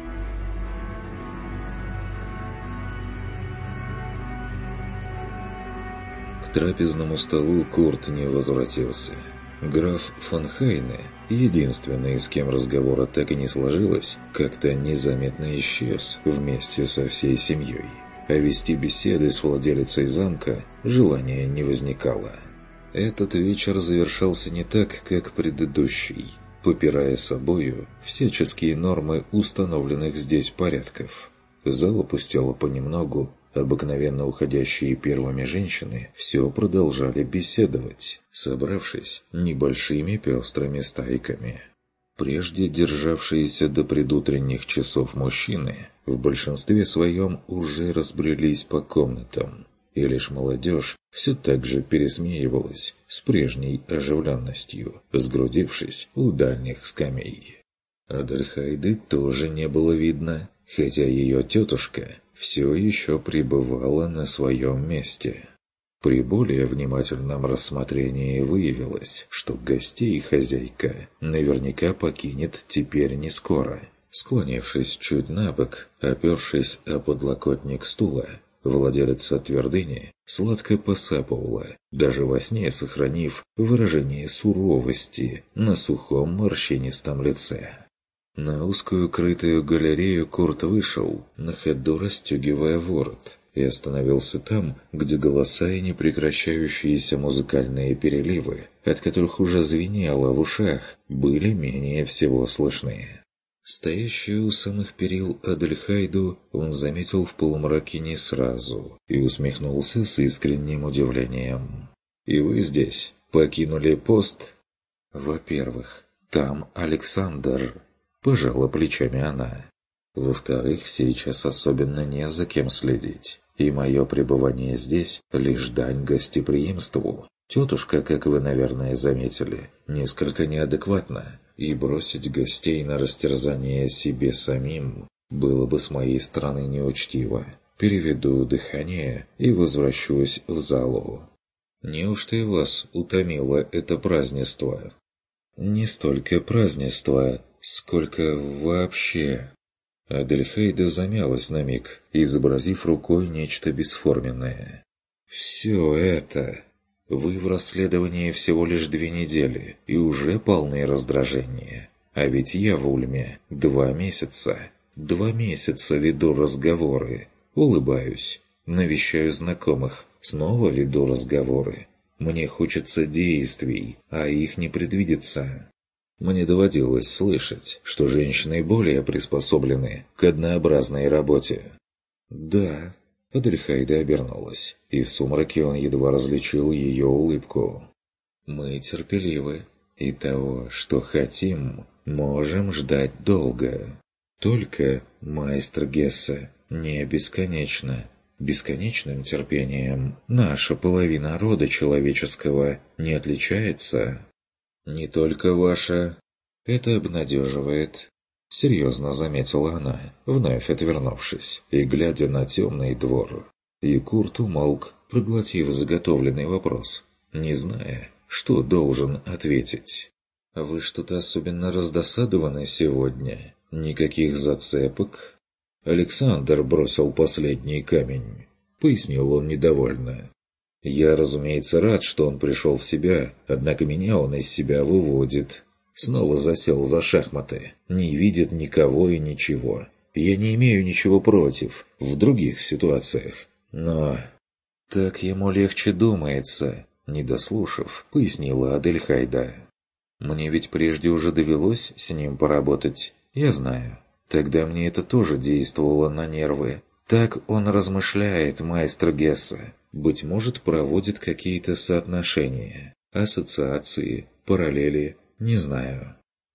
К трапезному столу Курт не возвратился. Граф фон Хайне, единственный, с кем разговора так и не сложилось, как-то незаметно исчез вместе со всей семьей. А вести беседы с владелицей замка желания не возникало. Этот вечер завершался не так, как предыдущий, попирая собою всяческие нормы установленных здесь порядков. Зал опустело понемногу. Обыкновенно уходящие первыми женщины все продолжали беседовать, собравшись небольшими пестрыми стайками. Прежде державшиеся до предутренних часов мужчины в большинстве своем уже разбрелись по комнатам, и лишь молодежь все так же пересмеивалась с прежней оживленностью, сгрудившись у дальних скамей. Адельхайды тоже не было видно, хотя ее тетушка все еще пребывала на своем месте. При более внимательном рассмотрении выявилось, что гостей хозяйка наверняка покинет теперь не скоро. Склонившись чуть набок, опершись о подлокотник стула, Владелица твердыни сладко посапывала, даже во сне сохранив выражение суровости на сухом морщинистом лице. На узкую крытую галерею Курт вышел, на ходу расстегивая ворот, и остановился там, где голоса и непрекращающиеся музыкальные переливы, от которых уже звенело в ушах, были менее всего слышны. Стоящую у самых перил Адельхайду он заметил в полумраке не сразу и усмехнулся с искренним удивлением. «И вы здесь? Покинули пост?» «Во-первых, там Александр», – пожала плечами она. «Во-вторых, сейчас особенно не за кем следить, и мое пребывание здесь – лишь дань гостеприимству. Тетушка, как вы, наверное, заметили, несколько неадекватна, и бросить гостей на растерзание себе самим было бы с моей стороны неучтиво. Переведу дыхание и возвращусь в залу». «Неужто и вас утомило это празднество?» «Не столько празднество, сколько вообще...» Адельхейда замялась на миг, изобразив рукой нечто бесформенное. «Все это... Вы в расследовании всего лишь две недели и уже полны раздражения. А ведь я в Ульме два месяца. Два месяца веду разговоры. Улыбаюсь. Навещаю знакомых. Снова веду разговоры. Мне хочется действий, а их не предвидится. Мне доводилось слышать, что женщины более приспособлены к однообразной работе». «Да». Адельхайда обернулась, и в сумраке он едва различил ее улыбку. «Мы терпеливы, и того, что хотим, можем ждать долго. Только, майстер Гессе, не бесконечно. Бесконечным терпением наша половина рода человеческого не отличается. Не только ваша. Это обнадеживает». Серьезно заметила она, вновь отвернувшись и глядя на темный двор. И Курт умолк, проглотив заготовленный вопрос, не зная, что должен ответить. «Вы что-то особенно раздосадованы сегодня? Никаких зацепок?» «Александр бросил последний камень», — пояснил он недовольно. «Я, разумеется, рад, что он пришел в себя, однако меня он из себя выводит». Снова засел за шахматы, не видит никого и ничего. Я не имею ничего против в других ситуациях, но... «Так ему легче думается», — не дослушав, пояснила Адельхайда. «Мне ведь прежде уже довелось с ним поработать, я знаю. Тогда мне это тоже действовало на нервы. Так он размышляет, майстер Гессе. Быть может, проводит какие-то соотношения, ассоциации, параллели. Не знаю.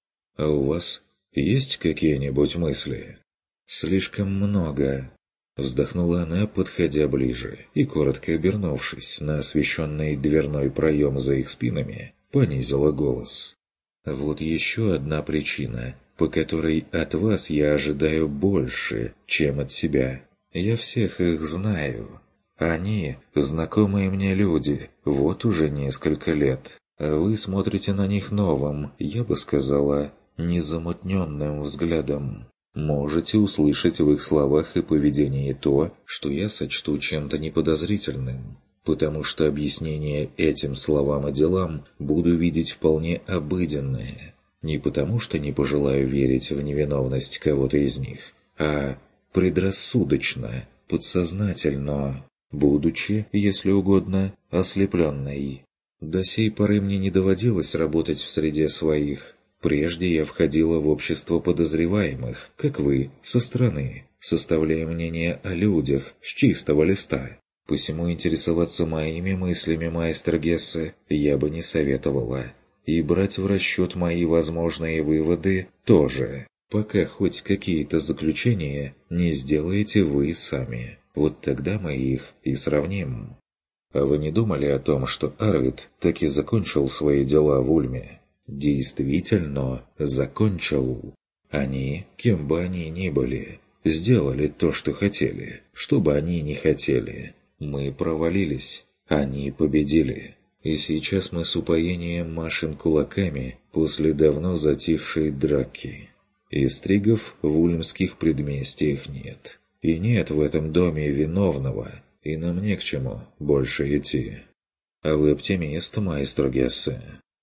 А у вас есть какие-нибудь мысли?» «Слишком много». Вздохнула она, подходя ближе, и, коротко обернувшись на освещенный дверной проем за их спинами, понизила голос. «Вот еще одна причина, по которой от вас я ожидаю больше, чем от себя. Я всех их знаю. Они – знакомые мне люди, вот уже несколько лет. А вы смотрите на них новым, я бы сказала, незамутненным взглядом. Можете услышать в их словах и поведении то, что я сочту чем-то неподозрительным, потому что объяснение этим словам и делам буду видеть вполне обыденное, не потому что не пожелаю верить в невиновность кого-то из них, а предрассудочно, подсознательно, будучи, если угодно, ослепленной. До сей поры мне не доводилось работать в среде своих. Прежде я входила в общество подозреваемых, как вы, со стороны, составляя мнение о людях с чистого листа. Посему интересоваться моими мыслями, майстер Гессе, я бы не советовала. И брать в расчет мои возможные выводы тоже, пока хоть какие-то заключения не сделаете вы сами. Вот тогда мы их и сравним. А вы не думали о том, что Арвид таки закончил свои дела в Ульме? Действительно закончил. Они, кем бы они ни были, сделали то, что хотели, что бы они ни хотели. Мы провалились, они победили. И сейчас мы с упоением машем кулаками после давно затихшей драки. И стригов в ульмских предместьях нет. И нет в этом доме виновного, и нам не к чему больше идти. А вы оптимист, маэстро Гессе.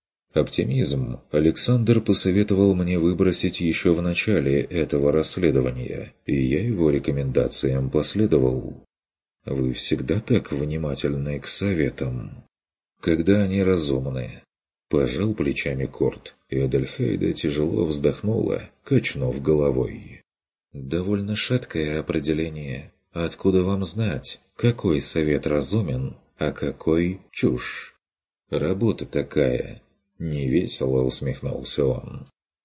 Оптимизм Александр посоветовал мне выбросить еще в начале этого расследования, и я его рекомендациям последовал. Вы всегда так внимательны к советам, когда они разумны. Пожал плечами Корт, и Адельхейда тяжело вздохнула, качнув головой. Довольно шаткое определение. Откуда вам знать, какой совет разумен, а какой чушь? Работа такая. Невесело усмехнулся он.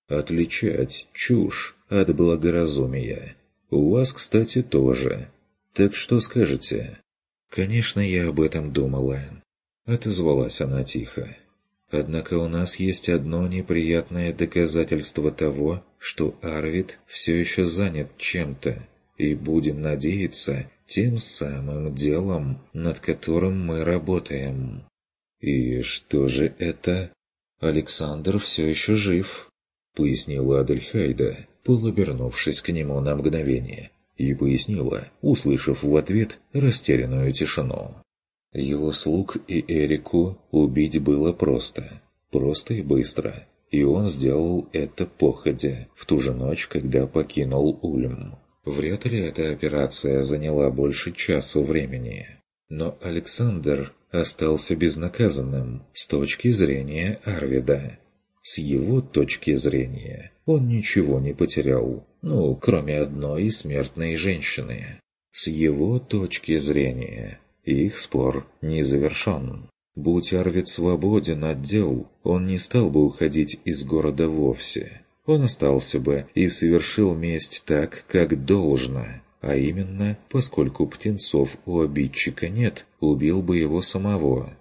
Отличать чушь от благоразумия. У вас, кстати, тоже. Так что скажете? Конечно, я об этом думала. Отозвалась она тихо. Однако у нас есть одно неприятное доказательство того, что Арвид все еще занят чем-то, и будем надеяться тем самым делом, над которым мы работаем. И что же это? Александр все еще жив, пояснила Адельхейда, полуобернувшись к нему на мгновение, и пояснила, услышав в ответ растерянную тишину. Его слуг и Эрику убить было просто. Просто и быстро. И он сделал это походя, в ту же ночь, когда покинул Ульм. Вряд ли эта операция заняла больше часу времени. Но Александр остался безнаказанным с точки зрения Арвида. С его точки зрения он ничего не потерял, ну, кроме одной смертной женщины. С его точки зрения... Их спор не завершен. Будь Арвид свободен от дел, он не стал бы уходить из города вовсе. Он остался бы и совершил месть так, как должно. А именно, поскольку птенцов у обидчика нет, убил бы его самого.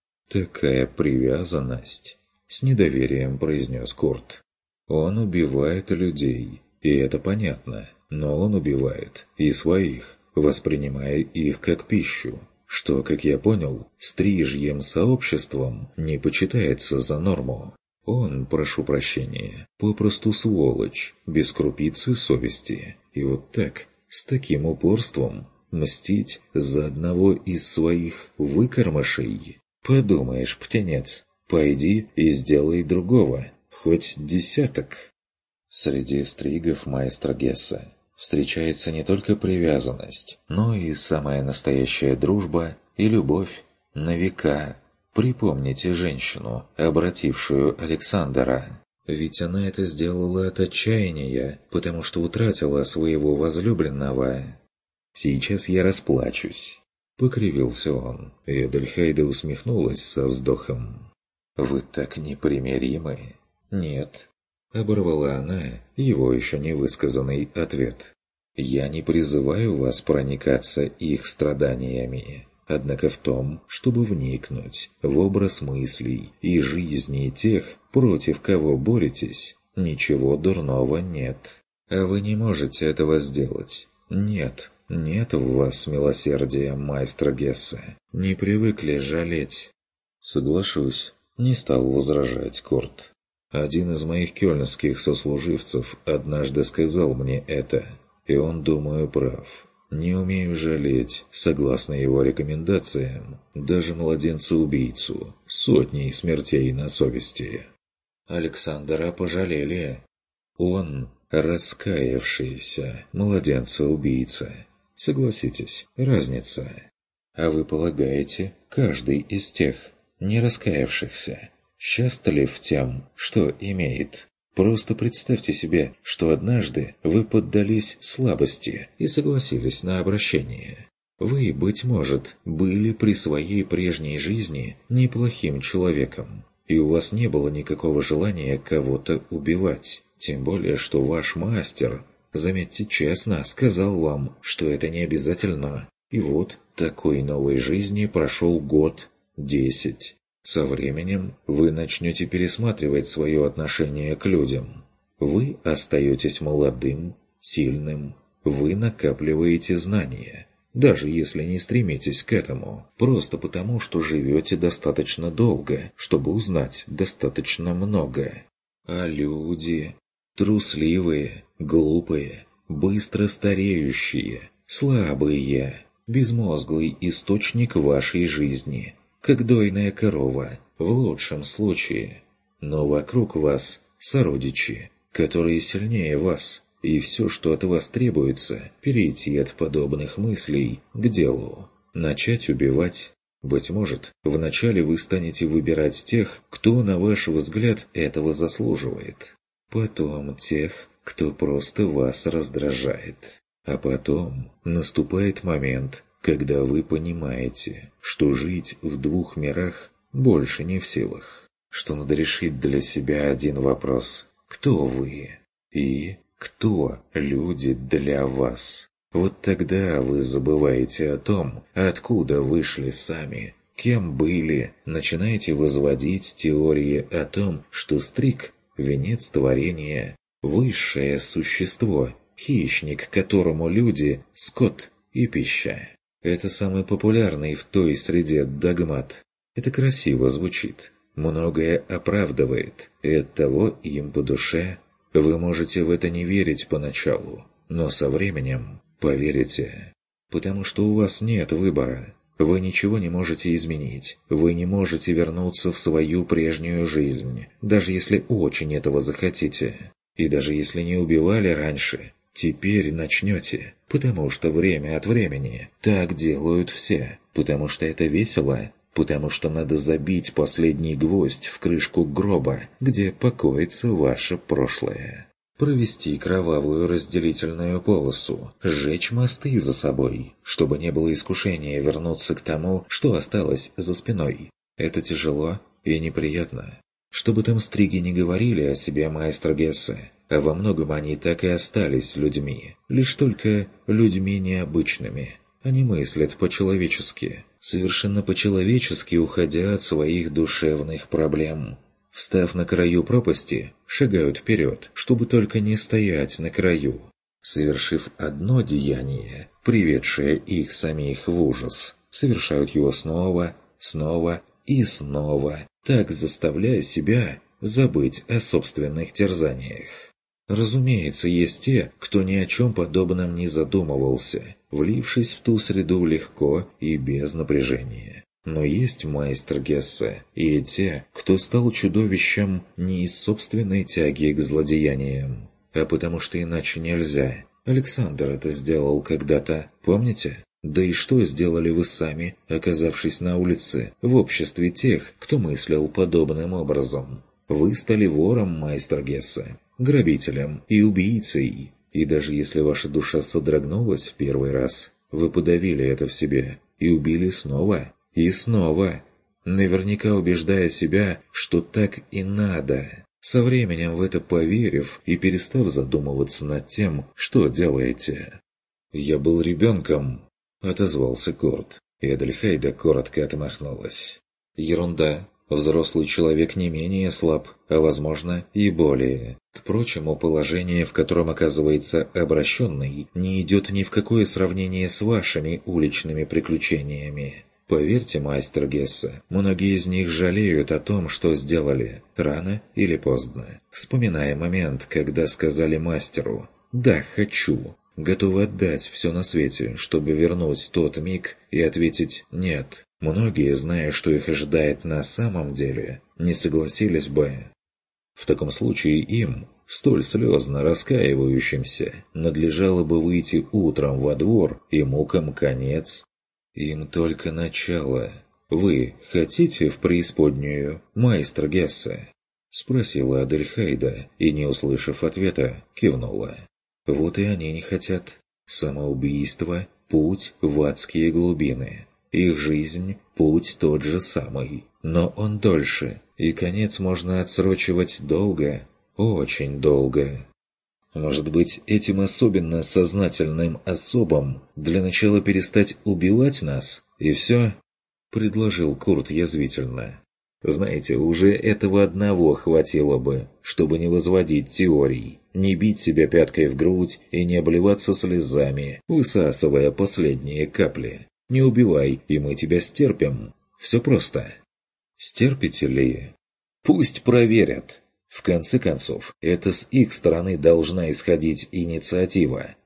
«Такая привязанность», — с недоверием произнес Корт. «Он убивает людей, и это понятно, но он убивает и своих, воспринимая их как пищу. Что, как я понял, стрижьим сообществом не почитается за норму. Он, прошу прощения, попросту сволочь, без крупицы совести. И вот так, с таким упорством, мстить за одного из своих выкормышей? Подумаешь, птенец, пойди и сделай другого, хоть десяток». Среди стригов маэстро Гесса встречается не только привязанность, но и самая настоящая дружба и любовь на века. Припомните женщину, обратившую Александра. Ведь она это сделала от отчаяния, потому что утратила своего возлюбленного. «Сейчас я расплачусь», — покривился он, и Адельхейда усмехнулась со вздохом. «Вы так непримиримы?» «Нет». Оборвала она его еще не высказанный ответ. «Я не призываю вас проникаться их страданиями, однако в том, чтобы вникнуть в образ мыслей и жизни тех, против кого боретесь, ничего дурного нет. А вы не можете этого сделать. Нет, нет в вас милосердия, маэстро Гессе. Не привыкли жалеть». «Соглашусь», — не стал возражать Корт. Один из моих кёльнских сослуживцев однажды сказал мне это, и он, думаю, прав. Не умею жалеть, согласно его рекомендациям, даже младенца-убийцу, сотней смертей на совести. Александра пожалели. Он раскаявшийся младенца-убийца. Согласитесь, разница. А вы полагаете, каждый из тех не раскаявшихся счастлив тем, что имеет? Просто представьте себе, что однажды вы поддались слабости и согласились на обращение. Вы, быть может, были при своей прежней жизни неплохим человеком, и у вас не было никакого желания кого-то убивать. Тем более, что ваш мастер, заметьте честно, сказал вам, что это не обязательно. И вот такой новой жизни прошел год, десять. Со временем вы начнете пересматривать свое отношение к людям. Вы остаетесь молодым, сильным, вы накапливаете знания, даже если не стремитесь к этому, просто потому, что живете достаточно долго, чтобы узнать достаточно много. А люди трусливые, глупые, быстро стареющие, слабые, безмозглый источник вашей жизни, как дойная корова, в лучшем случае. Но вокруг вас сородичи, которые сильнее вас, и все, что от вас требуется, перейти от подобных мыслей к делу, начать убивать. Быть может, вначале вы станете выбирать тех, кто, на ваш взгляд, этого заслуживает. Потом тех, кто просто вас раздражает. А потом наступает момент, когда вы понимаете, что жить в двух мирах больше не в силах. Что надо решить для себя один вопрос: кто вы? И кто люди для вас? Вот тогда вы забываете о том, откуда вышли сами, кем были, начинаете возводить теории о том, что Стриг – венец творения, высшее существо, хищник, которому люди – скот и пища. Это самый популярный в той среде догмат. Это красиво звучит, многое оправдывает, и оттого им по душе. Вы можете в это не верить поначалу, но со временем поверите, потому что у вас нет выбора. Вы ничего не можете изменить, вы не можете вернуться в свою прежнюю жизнь, даже если очень этого захотите. И даже если не убивали раньше, теперь начнете, потому что время от времени так делают все, потому что это весело, потому что надо забить последний гвоздь в крышку гроба, где покоится ваше прошлое. Провести кровавую разделительную полосу, сжечь мосты за собой, чтобы не было искушения вернуться к тому, что осталось за спиной. Это тяжело и неприятно. Что бы там стриги не говорили о себе маэстро Гессе, а во многом они так и остались людьми, лишь только людьми необычными. Они мыслят по-человечески, совершенно по-человечески уходя от своих душевных проблем. Встав на краю пропасти, шагают вперед, чтобы только не стоять на краю. Совершив одно деяние, приведшее их самих в ужас, совершают его снова, снова и снова, так заставляя себя забыть о собственных терзаниях. Разумеется, есть те, кто ни о чем подобном не задумывался, влившись в ту среду легко и без напряжения. Но есть маэстро Гессе и те, кто стал чудовищем не из собственной тяги к злодеяниям, а потому что иначе нельзя. Александр это сделал когда-то, помните? Да и что сделали вы сами, оказавшись на улице, в обществе тех, кто мыслил подобным образом? Вы стали вором, маэстро Гессе, грабителем и убийцей. И даже если ваша душа содрогнулась в первый раз, вы подавили это в себе и убили снова. И снова, наверняка убеждая себя, что так и надо, со временем в это поверив и перестав задумываться над тем, что делаете. «Я был ребенком», — отозвался Корт, и Адельхейда коротко отмахнулась. «Ерунда. Взрослый человек не менее слаб, а, возможно, и более. К прочему, положение, в котором оказывается обращенный, не идет ни в какое сравнение с вашими уличными приключениями. Поверьте, маэстро Гессе, многие из них жалеют о том, что сделали, рано или поздно, вспоминая момент, когда сказали мастеру «да, хочу», готовы отдать все на свете, чтобы вернуть тот миг и ответить «нет». Многие, зная, что их ожидает на самом деле, не согласились бы. В таком случае им, столь слезно раскаивающимся, надлежало бы выйти утром во двор и мукам конец. Им только начало. «Вы хотите в преисподнюю, маэстро Гессе?» — спросила Адельхейда, и, не услышав ответа, кивнула. «Вот и они не хотят. Самоубийство — путь в адские глубины. Их жизнь — путь тот же самый, но он дольше, и конец можно отсрочивать долго, очень долго». Может быть, этим особенно сознательным особам для начала перестать убивать нас, и все? Предложил Курт язвительно. Знаете, уже этого одного хватило бы, чтобы не возводить теорий, не бить себя пяткой в грудь и не обливаться слезами, высасывая последние капли. Не убивай, и мы тебя стерпим. Все просто. Стерпите ли? Пусть проверят. В конце концов, это с их стороны должна исходить инициатива.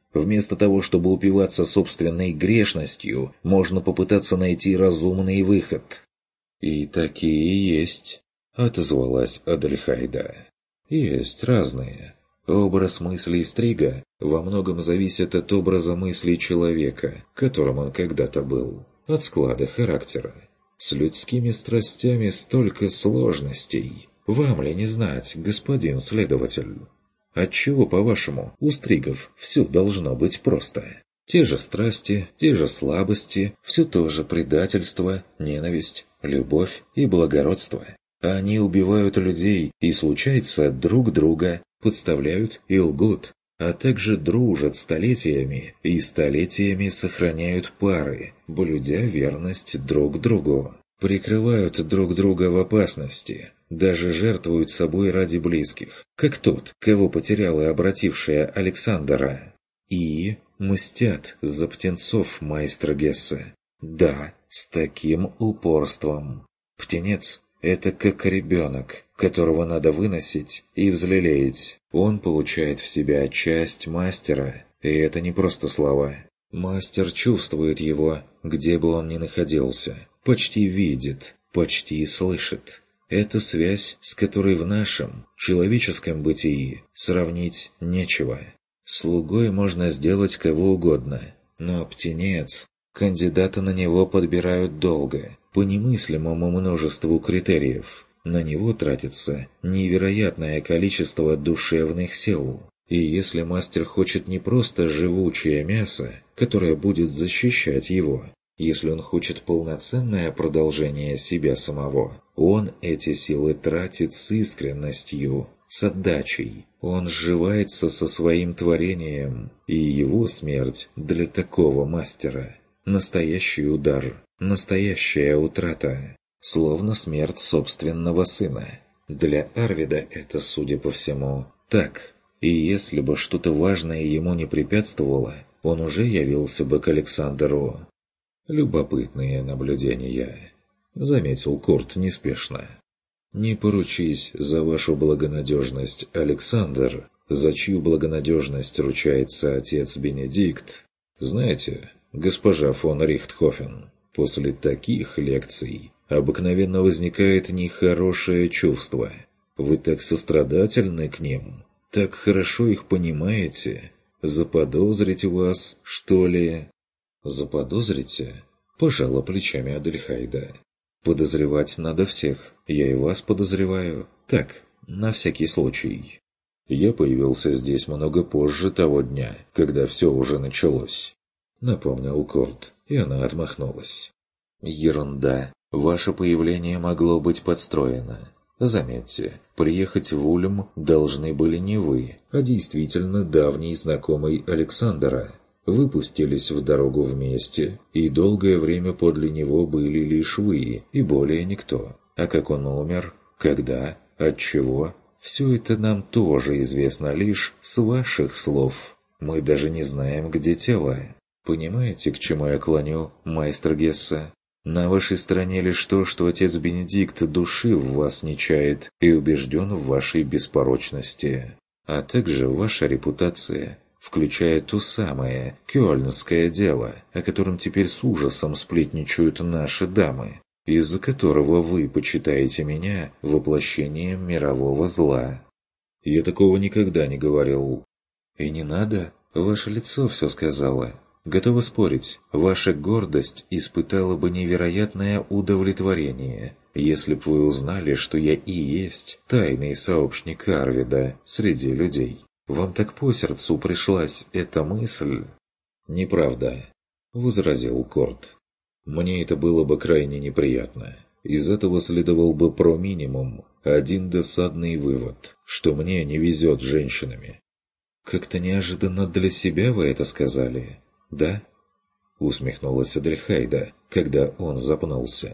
Вместо того, чтобы упиваться собственной грешностью, можно попытаться найти разумный выход. «И такие есть», — отозвалась Адельхайда. «Есть разные. Образ мыслей Стрига во многом зависит от образа мыслей человека, которым он когда-то был, от склада характера. С людскими страстями столько сложностей. Вам ли не знать, господин следователь? Отчего, по-вашему, у Стригов все должно быть просто? Те же страсти, те же слабости, все то же предательство, ненависть, любовь и благородство. Они убивают людей и, случается, друг друга, подставляют и лгут, а также дружат столетиями и столетиями сохраняют пары, блюдя верность друг другу. Прикрывают друг друга в опасности, даже жертвуют собой ради близких, как тот, кого потеряла обратившая Александра. И мстят за птенцов майстра Гесса. Да, с таким упорством. Птенец — это как ребенок, которого надо выносить и взлелеять. Он получает в себя часть мастера, и это не просто слова. Мастер чувствует его, где бы он ни находился, почти видит, почти слышит. Это связь, с которой в нашем человеческом бытии сравнить нечего. Слугой можно сделать кого угодно, но птенец, кандидата на него подбирают долго, по немыслимому множеству критериев. На него тратится невероятное количество душевных сил. И если мастер хочет не просто живучее мясо, которое будет защищать его, если он хочет полноценное продолжение себя самого, он эти силы тратит с искренностью, с отдачей. Он сживается со своим творением, и его смерть для такого мастера – настоящий удар, настоящая утрата, словно смерть собственного сына. Для Арвида это, судя по всему, так. И если бы что-то важное ему не препятствовало, он уже явился бы к Александру. «Любопытные наблюдения», — заметил Курт неспешно. «Не поручись за вашу благонадежность, Александр, за чью благонадежность ручается отец Бенедикт. Знаете, госпожа фон Рихтхофен, после таких лекций обыкновенно возникает нехорошее чувство. Вы так сострадательны к ним, так хорошо их понимаете. Заподозрить вас, что ли?» «Заподозрите?» – пожала плечами Адельхайда. «Подозревать надо всех. Я и вас подозреваю. Так, на всякий случай. Я появился здесь много позже того дня, когда все уже началось», – напомнил Курт, и она отмахнулась. «Ерунда. Ваше появление могло быть подстроено. Заметьте, приехать в Ульм должны были не вы, а действительно давний знакомый Александра. Выпустились в дорогу вместе, и долгое время подле него были лишь вы и более никто. А как он умер, когда, отчего, все это нам тоже известно лишь с ваших слов. Мы даже не знаем, где тело. Понимаете, к чему я клоню, майстер Гесса? На вашей стороне лишь то, что отец Бенедикт души в вас не чает и убежден в вашей беспорочности, а также ваша репутация, включая то самое кёльнское дело, о котором теперь с ужасом сплетничают наши дамы, из-за которого вы почитаете меня воплощением мирового зла. Я такого никогда не говорил. И не надо, ваше лицо все сказала. Готова спорить, ваша гордость испытала бы невероятное удовлетворение, если б вы узнали, что я и есть тайный сообщник Арвида среди людей. Вам так по сердцу пришлась эта мысль?» «Неправда», — возразил Корт. «Мне это было бы крайне неприятно. Из этого следовал бы про минимум один досадный вывод, что мне не везет с женщинами». «Как-то неожиданно для себя вы это сказали, да?» — усмехнулась Адельхайда, когда он запнулся.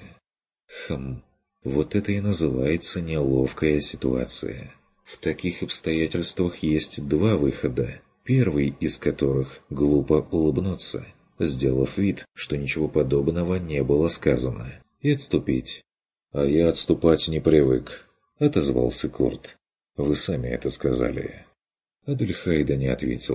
«Хм, вот это и называется неловкая ситуация. В таких обстоятельствах есть два выхода, первый из которых — глупо улыбнуться, сделав вид, что ничего подобного не было сказано, и отступить. «А я отступать не привык», — отозвался Курт. «Вы сами это сказали». Адельхайда не ответила.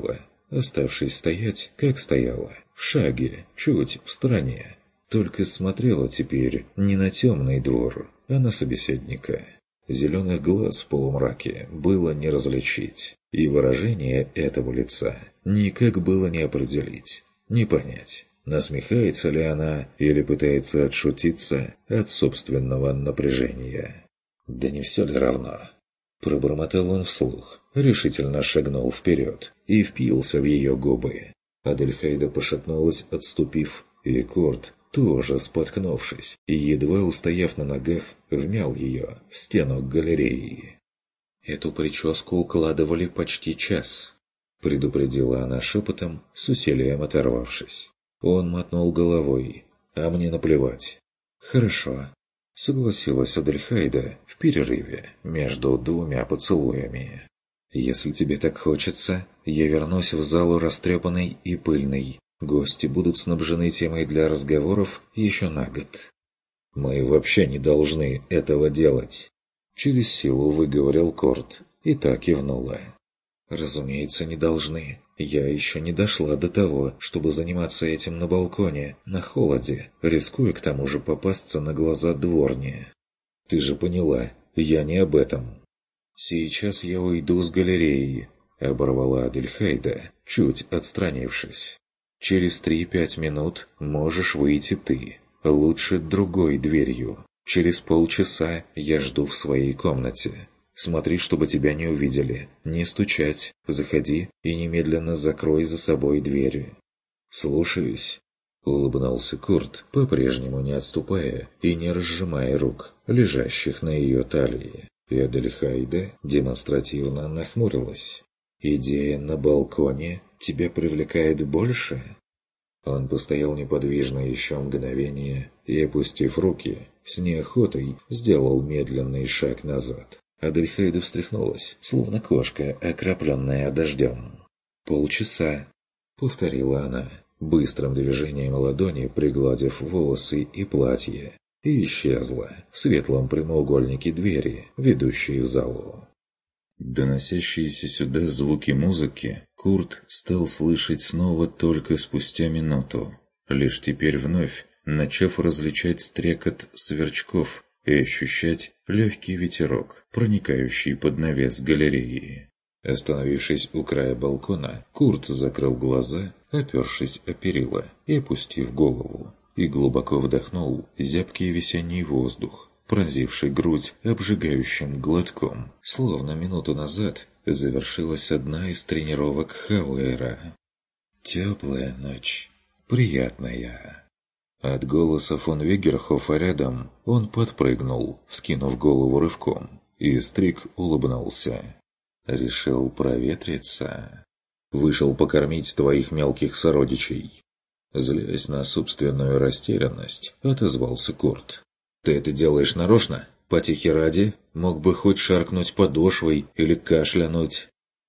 оставшись стоять, как стояла, в шаге, чуть в стороне. Только смотрела теперь не на темный двор, а на собеседника. Зеленых глаз в полумраке было не различить, и выражение этого лица никак было не определить, не понять, насмехается ли она или пытается отшутиться от собственного напряжения. «Да не все ли равно?» Пробормотал он вслух, решительно шагнул вперед и впился в ее губы. Адельхейда пошатнулась, отступив, и Курт, тоже споткнувшись и едва устояв на ногах, вмял ее в стену галереи. «Эту прическу укладывали почти час», — предупредила она шепотом, с усилием оторвавшись. Он мотнул головой. «А мне наплевать». «Хорошо», — согласилась Адельхейда в перерыве между двумя поцелуями. «Если тебе так хочется, я вернусь в залу растрепанной и пыльной. Гости будут снабжены темой для разговоров еще на год». «Мы вообще не должны этого делать», — через силу выговорил Корт, и так кивнула. «Разумеется, не должны. Я еще не дошла до того, чтобы заниматься этим на балконе, на холоде, рискуя к тому же попасться на глаза дворне. Ты же поняла, я не об этом». «Сейчас я уйду с галереи», — оборвала Адельхейда, чуть отстранившись. «Через три-пять минут можешь выйти ты. Лучше другой дверью. Через полчаса я жду в своей комнате. Смотри, чтобы тебя не увидели. Не стучать. Заходи и немедленно закрой за собой двери». «Слушаюсь», — улыбнулся Курт, по-прежнему не отступая и не разжимая рук, лежащих на ее талии. И Адельхейда демонстративно нахмурилась. «Идея на балконе тебя привлекает больше?» Он постоял неподвижно еще мгновение и, опустив руки, с неохотой сделал медленный шаг назад. Адельхейда встряхнулась, словно кошка, окропленная дождем. «Полчаса», — повторила она, быстрым движением ладони пригладив волосы и платье, и исчезла в светлом прямоугольнике двери, ведущей в залу. Доносящиеся сюда звуки музыки Курт стал слышать снова только спустя минуту, лишь теперь вновь начав различать стрекот сверчков и ощущать легкий ветерок, проникающий под навес галереи. Остановившись у края балкона, Курт закрыл глаза, опершись о перила и опустив голову, и глубоко вдохнул зябкий весенний воздух, пронзивший грудь обжигающим глотком, словно минуту назад завершилась одна из тренировок Хауэра. Теплая ночь, приятная. От голоса фон Вегерхофа рядом он подпрыгнул, вскинув голову рывком, и Стрик улыбнулся. «Решил проветриться? Вышел покормить твоих мелких сородичей». Злясь на собственную растерянность, отозвался Курт. «Ты это делаешь нарочно? Потехи ради? Мог бы хоть шаркнуть подошвой или кашлянуть».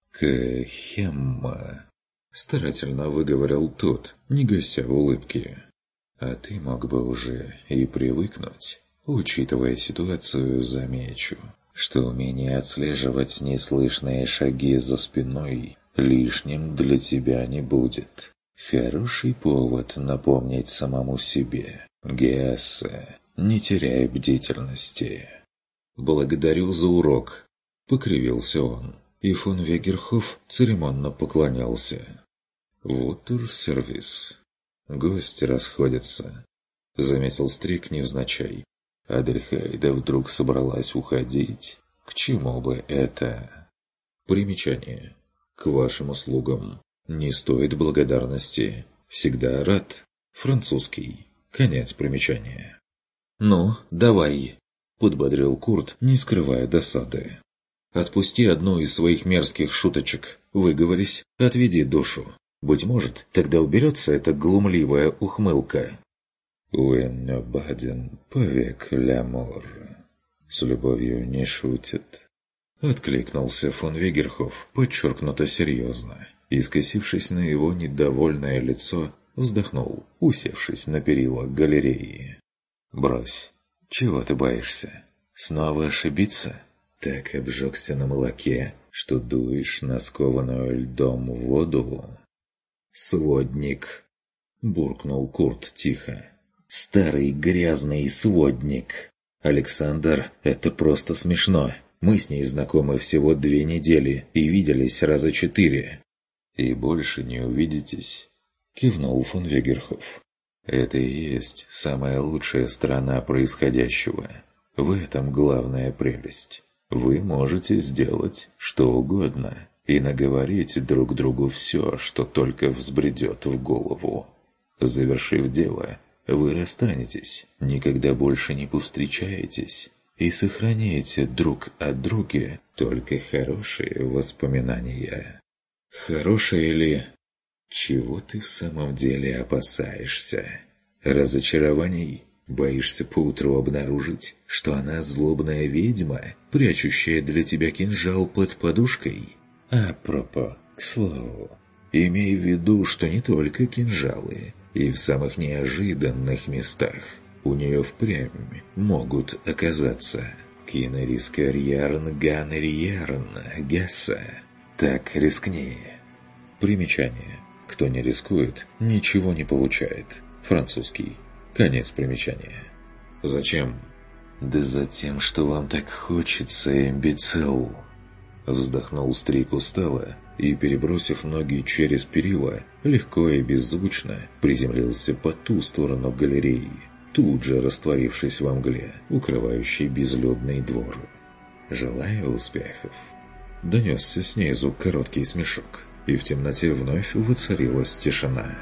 «Кхемма», — старательно выговорил тот, не гася улыбки. «А ты мог бы уже и привыкнуть. Учитывая ситуацию, замечу, что умение отслеживать неслышные шаги за спиной лишним для тебя не будет. Хороший повод напомнить самому себе. Гессе, не теряй бдительности». «Благодарю за урок», — покривился он, и фон Вегерхоф церемонно поклонялся. «Вот уж сервис. Гости расходятся», — заметил Стрик невзначай. Адельхейда вдруг собралась уходить. К чему бы это? Примечание. К вашим услугам. Не стоит благодарности. Всегда рад. Французский. Конец примечания. «Ну, давай», — подбодрил Курт, не скрывая досады. «Отпусти одну из своих мерзких шуточек. Выговорись, отведи душу. Быть может, тогда уберется эта глумливая ухмылка». «When nobody повек лямор. С любовью не шутят». Откликнулся фон Вегерхоф подчеркнуто серьезно, и, скосившись на его недовольное лицо, вздохнул, усевшись на перила галереи. «Брось. Чего ты боишься? Снова ошибиться? Так обжегся на молоке, что дуешь на скованную льдом воду?» «Сводник!» – буркнул Курт тихо. «Старый грязный сводник! Александр, это просто смешно. Мы с ней знакомы всего две недели и виделись раза четыре». «И больше не увидитесь?» – кивнул фон Вегерхоф. «Это и есть самая лучшая сторона происходящего. В этом главная прелесть. Вы можете сделать что угодно и наговорить друг другу все, что только взбредет в голову. Завершив дело, вы расстанетесь, никогда больше не повстречаетесь и сохраните друг о друге только хорошие воспоминания. Хорошие ли? Чего ты в самом деле опасаешься? Разочарований? Боишься поутру обнаружить, что она злобная ведьма, прячущая для тебя кинжал под подушкой? Апропо, к слову, имей в виду, что не только кинжалы, и в самых неожиданных местах у нее впрямь могут оказаться. Кинерискарьярн ганерьярн гасса. Так рискни. Примечание. Кто не рискует, ничего не получает. Французский. Конец примечания. Зачем? Да за тем, что вам так хочется, имбецил. Вздохнул Стрик устало и, перебросив ноги через перила, легко и беззвучно приземлился по ту сторону галереи, тут же растворившись во мгле, укрывающей безлюдный двор. «Желаю успехов!» Донесся снизу короткий смешок, и в темноте вновь воцарилась тишина.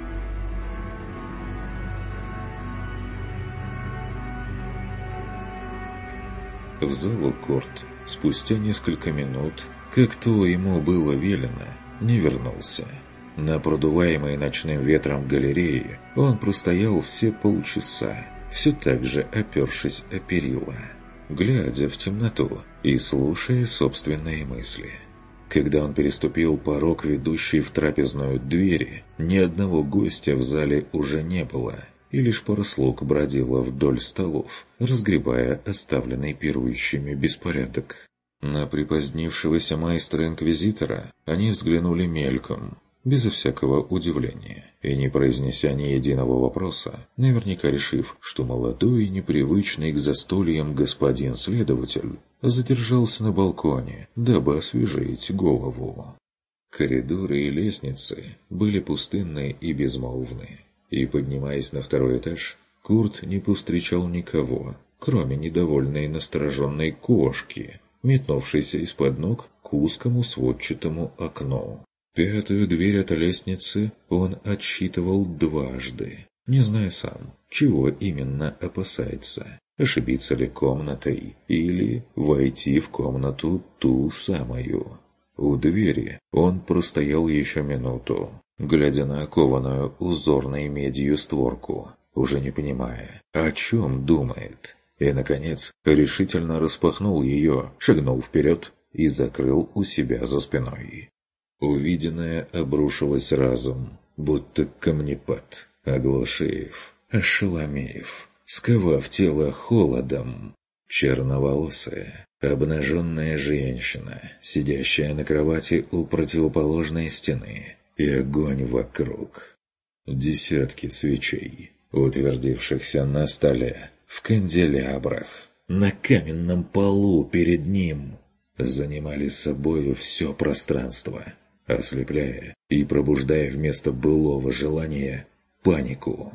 В залу Курт, спустя несколько минут, как то ему было велено, не вернулся. На продуваемой ночным ветром галерее он простоял все полчаса, все так же опершись о перила, глядя в темноту и слушая собственные мысли. Когда он переступил порог, ведущий в трапезную двери, ни одного гостя в зале уже не было, и лишь пара слуг бродила вдоль столов, разгребая оставленный пирующими беспорядок. На припозднившегося маэстро-инквизитора они взглянули мельком, безо всякого удивления, и не произнеся ни единого вопроса, наверняка решив, что молодой и непривычный к застольям господин-следователь задержался на балконе, дабы освежить голову. Коридоры и лестницы были пустынны и безмолвны, и, поднимаясь на второй этаж, Курт не повстречал никого, кроме недовольной настороженной кошки, метнувшейся из-под ног к узкому сводчатому окну. Пятую дверь от лестницы он отсчитывал дважды, не зная сам, чего именно опасается. Ошибиться ли комнатой или войти в комнату ту самую. У двери он простоял еще минуту, глядя на окованную узорной медью створку, уже не понимая, о чем думает. И, наконец, решительно распахнул ее, шагнул вперед и закрыл у себя за спиной. Увиденное обрушилось разом, будто камнепад, оглушив, ошеломив, сковав тело холодом. Черноволосая, обнаженная женщина, сидящая на кровати у противоположной стены, и огонь вокруг. Десятки свечей, утвердившихся на столе, в канделябрах, на каменном полу перед ним, занимали собою все пространство, ослепляя и пробуждая вместо былого желания панику.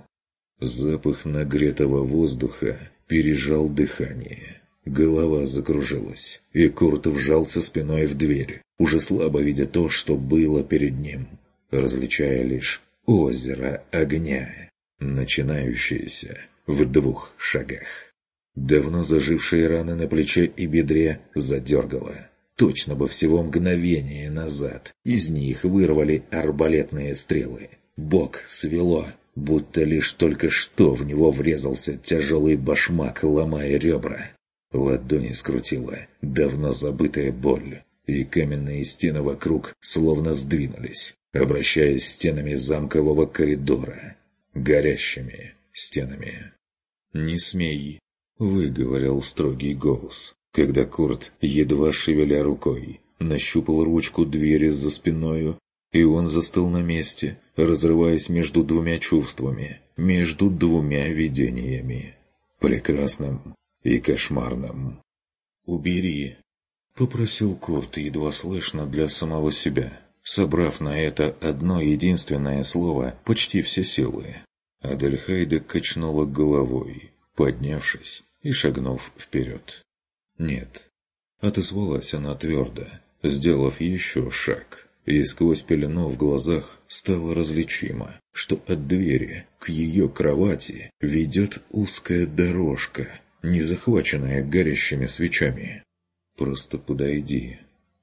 Запах нагретого воздуха пережал дыхание. Голова закружилась, и Курт вжался спиной в дверь, уже слабо видя то, что было перед ним, различая лишь озеро огня, начинающееся в двух шагах. Давно зажившие раны на плече и бедре задергало. Точно бы всего мгновение назад из них вырвали арбалетные стрелы. Бок свело, будто лишь только что в него врезался тяжелый башмак, ломая ребра. Ладони скрутила давно забытая боль, и каменные стены вокруг словно сдвинулись, обращаясь стенами замкового коридора, горящими стенами. «Не смей!» — выговорил строгий голос, когда Курт, едва шевеля рукой, нащупал ручку двери за спиною, и он застыл на месте, разрываясь между двумя чувствами, между двумя видениями. Прекрасным и кошмарным. «Убери», — попросил Курт едва слышно для самого себя, собрав на это одно единственное слово почти все силы. Адельхайда качнула головой, поднявшись и шагнув вперед. «Нет», — отозвалась она твердо, сделав еще шаг, и сквозь пелену в глазах стало различимо, что от двери к ее кровати ведет узкая дорожка, не захваченная горящими свечами. «Просто подойди».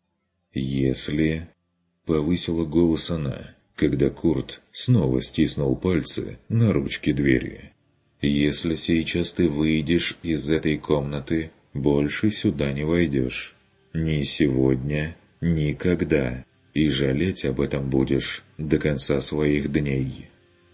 «Если...» — повысила голос она, когда Курт снова стиснул пальцы на ручке двери. «Если сейчас ты выйдешь из этой комнаты, больше сюда не войдешь. Ни сегодня, никогда. И жалеть об этом будешь до конца своих дней».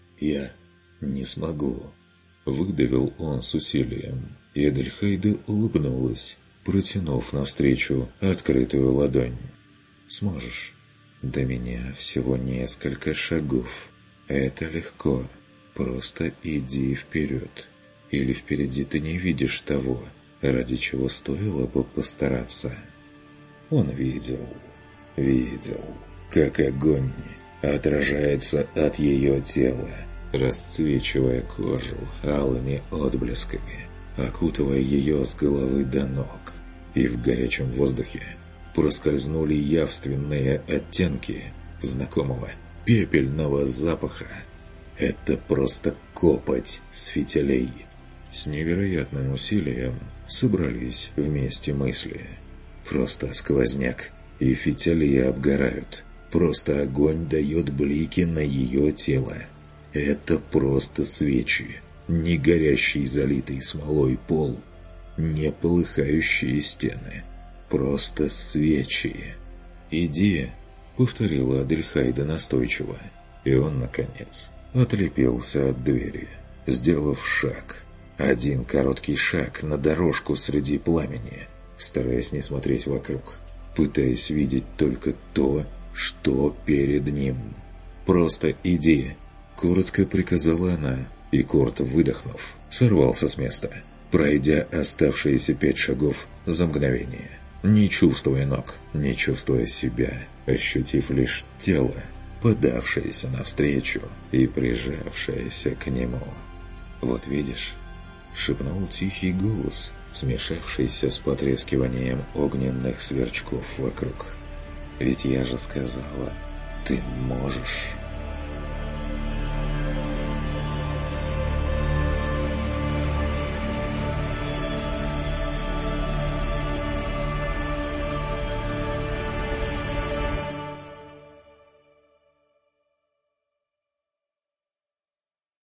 «Я не смогу», — выдавил он с усилием. И Адельхайда улыбнулась, протянув навстречу открытую ладонь. «Сможешь. До меня всего несколько шагов. Это легко. Просто иди вперед. Или впереди ты не видишь того, ради чего стоило бы постараться». Он видел, видел, как огонь отражается от ее тела, расцвечивая кожу алыми отблесками, окутывая ее с головы до ног. И в горячем воздухе проскользнули явственные оттенки знакомого пепельного запаха. Это просто копоть с фитилей. С невероятным усилием собрались вместе мысли. Просто сквозняк, и фитили обгорают. Просто огонь дает блики на ее тело. Это просто свечи, не горящий залитый смолой пол, не полыхающие стены. Просто свечи. «Иди», — повторила Адельхайда настойчиво. И он, наконец, отлепился от двери, сделав шаг. Один короткий шаг на дорожку среди пламени, стараясь не смотреть вокруг, пытаясь видеть только то, что перед ним. «Просто иди», — коротко приказала она, и Курт, выдохнув, сорвался с места, пройдя оставшиеся пять шагов за мгновение, не чувствуя ног, не чувствуя себя, ощутив лишь тело, подавшееся навстречу и прижавшееся к нему. «Вот видишь», — шепнул тихий голос, смешавшийся с потрескиванием огненных сверчков вокруг. «Ведь я же сказала, ты можешь».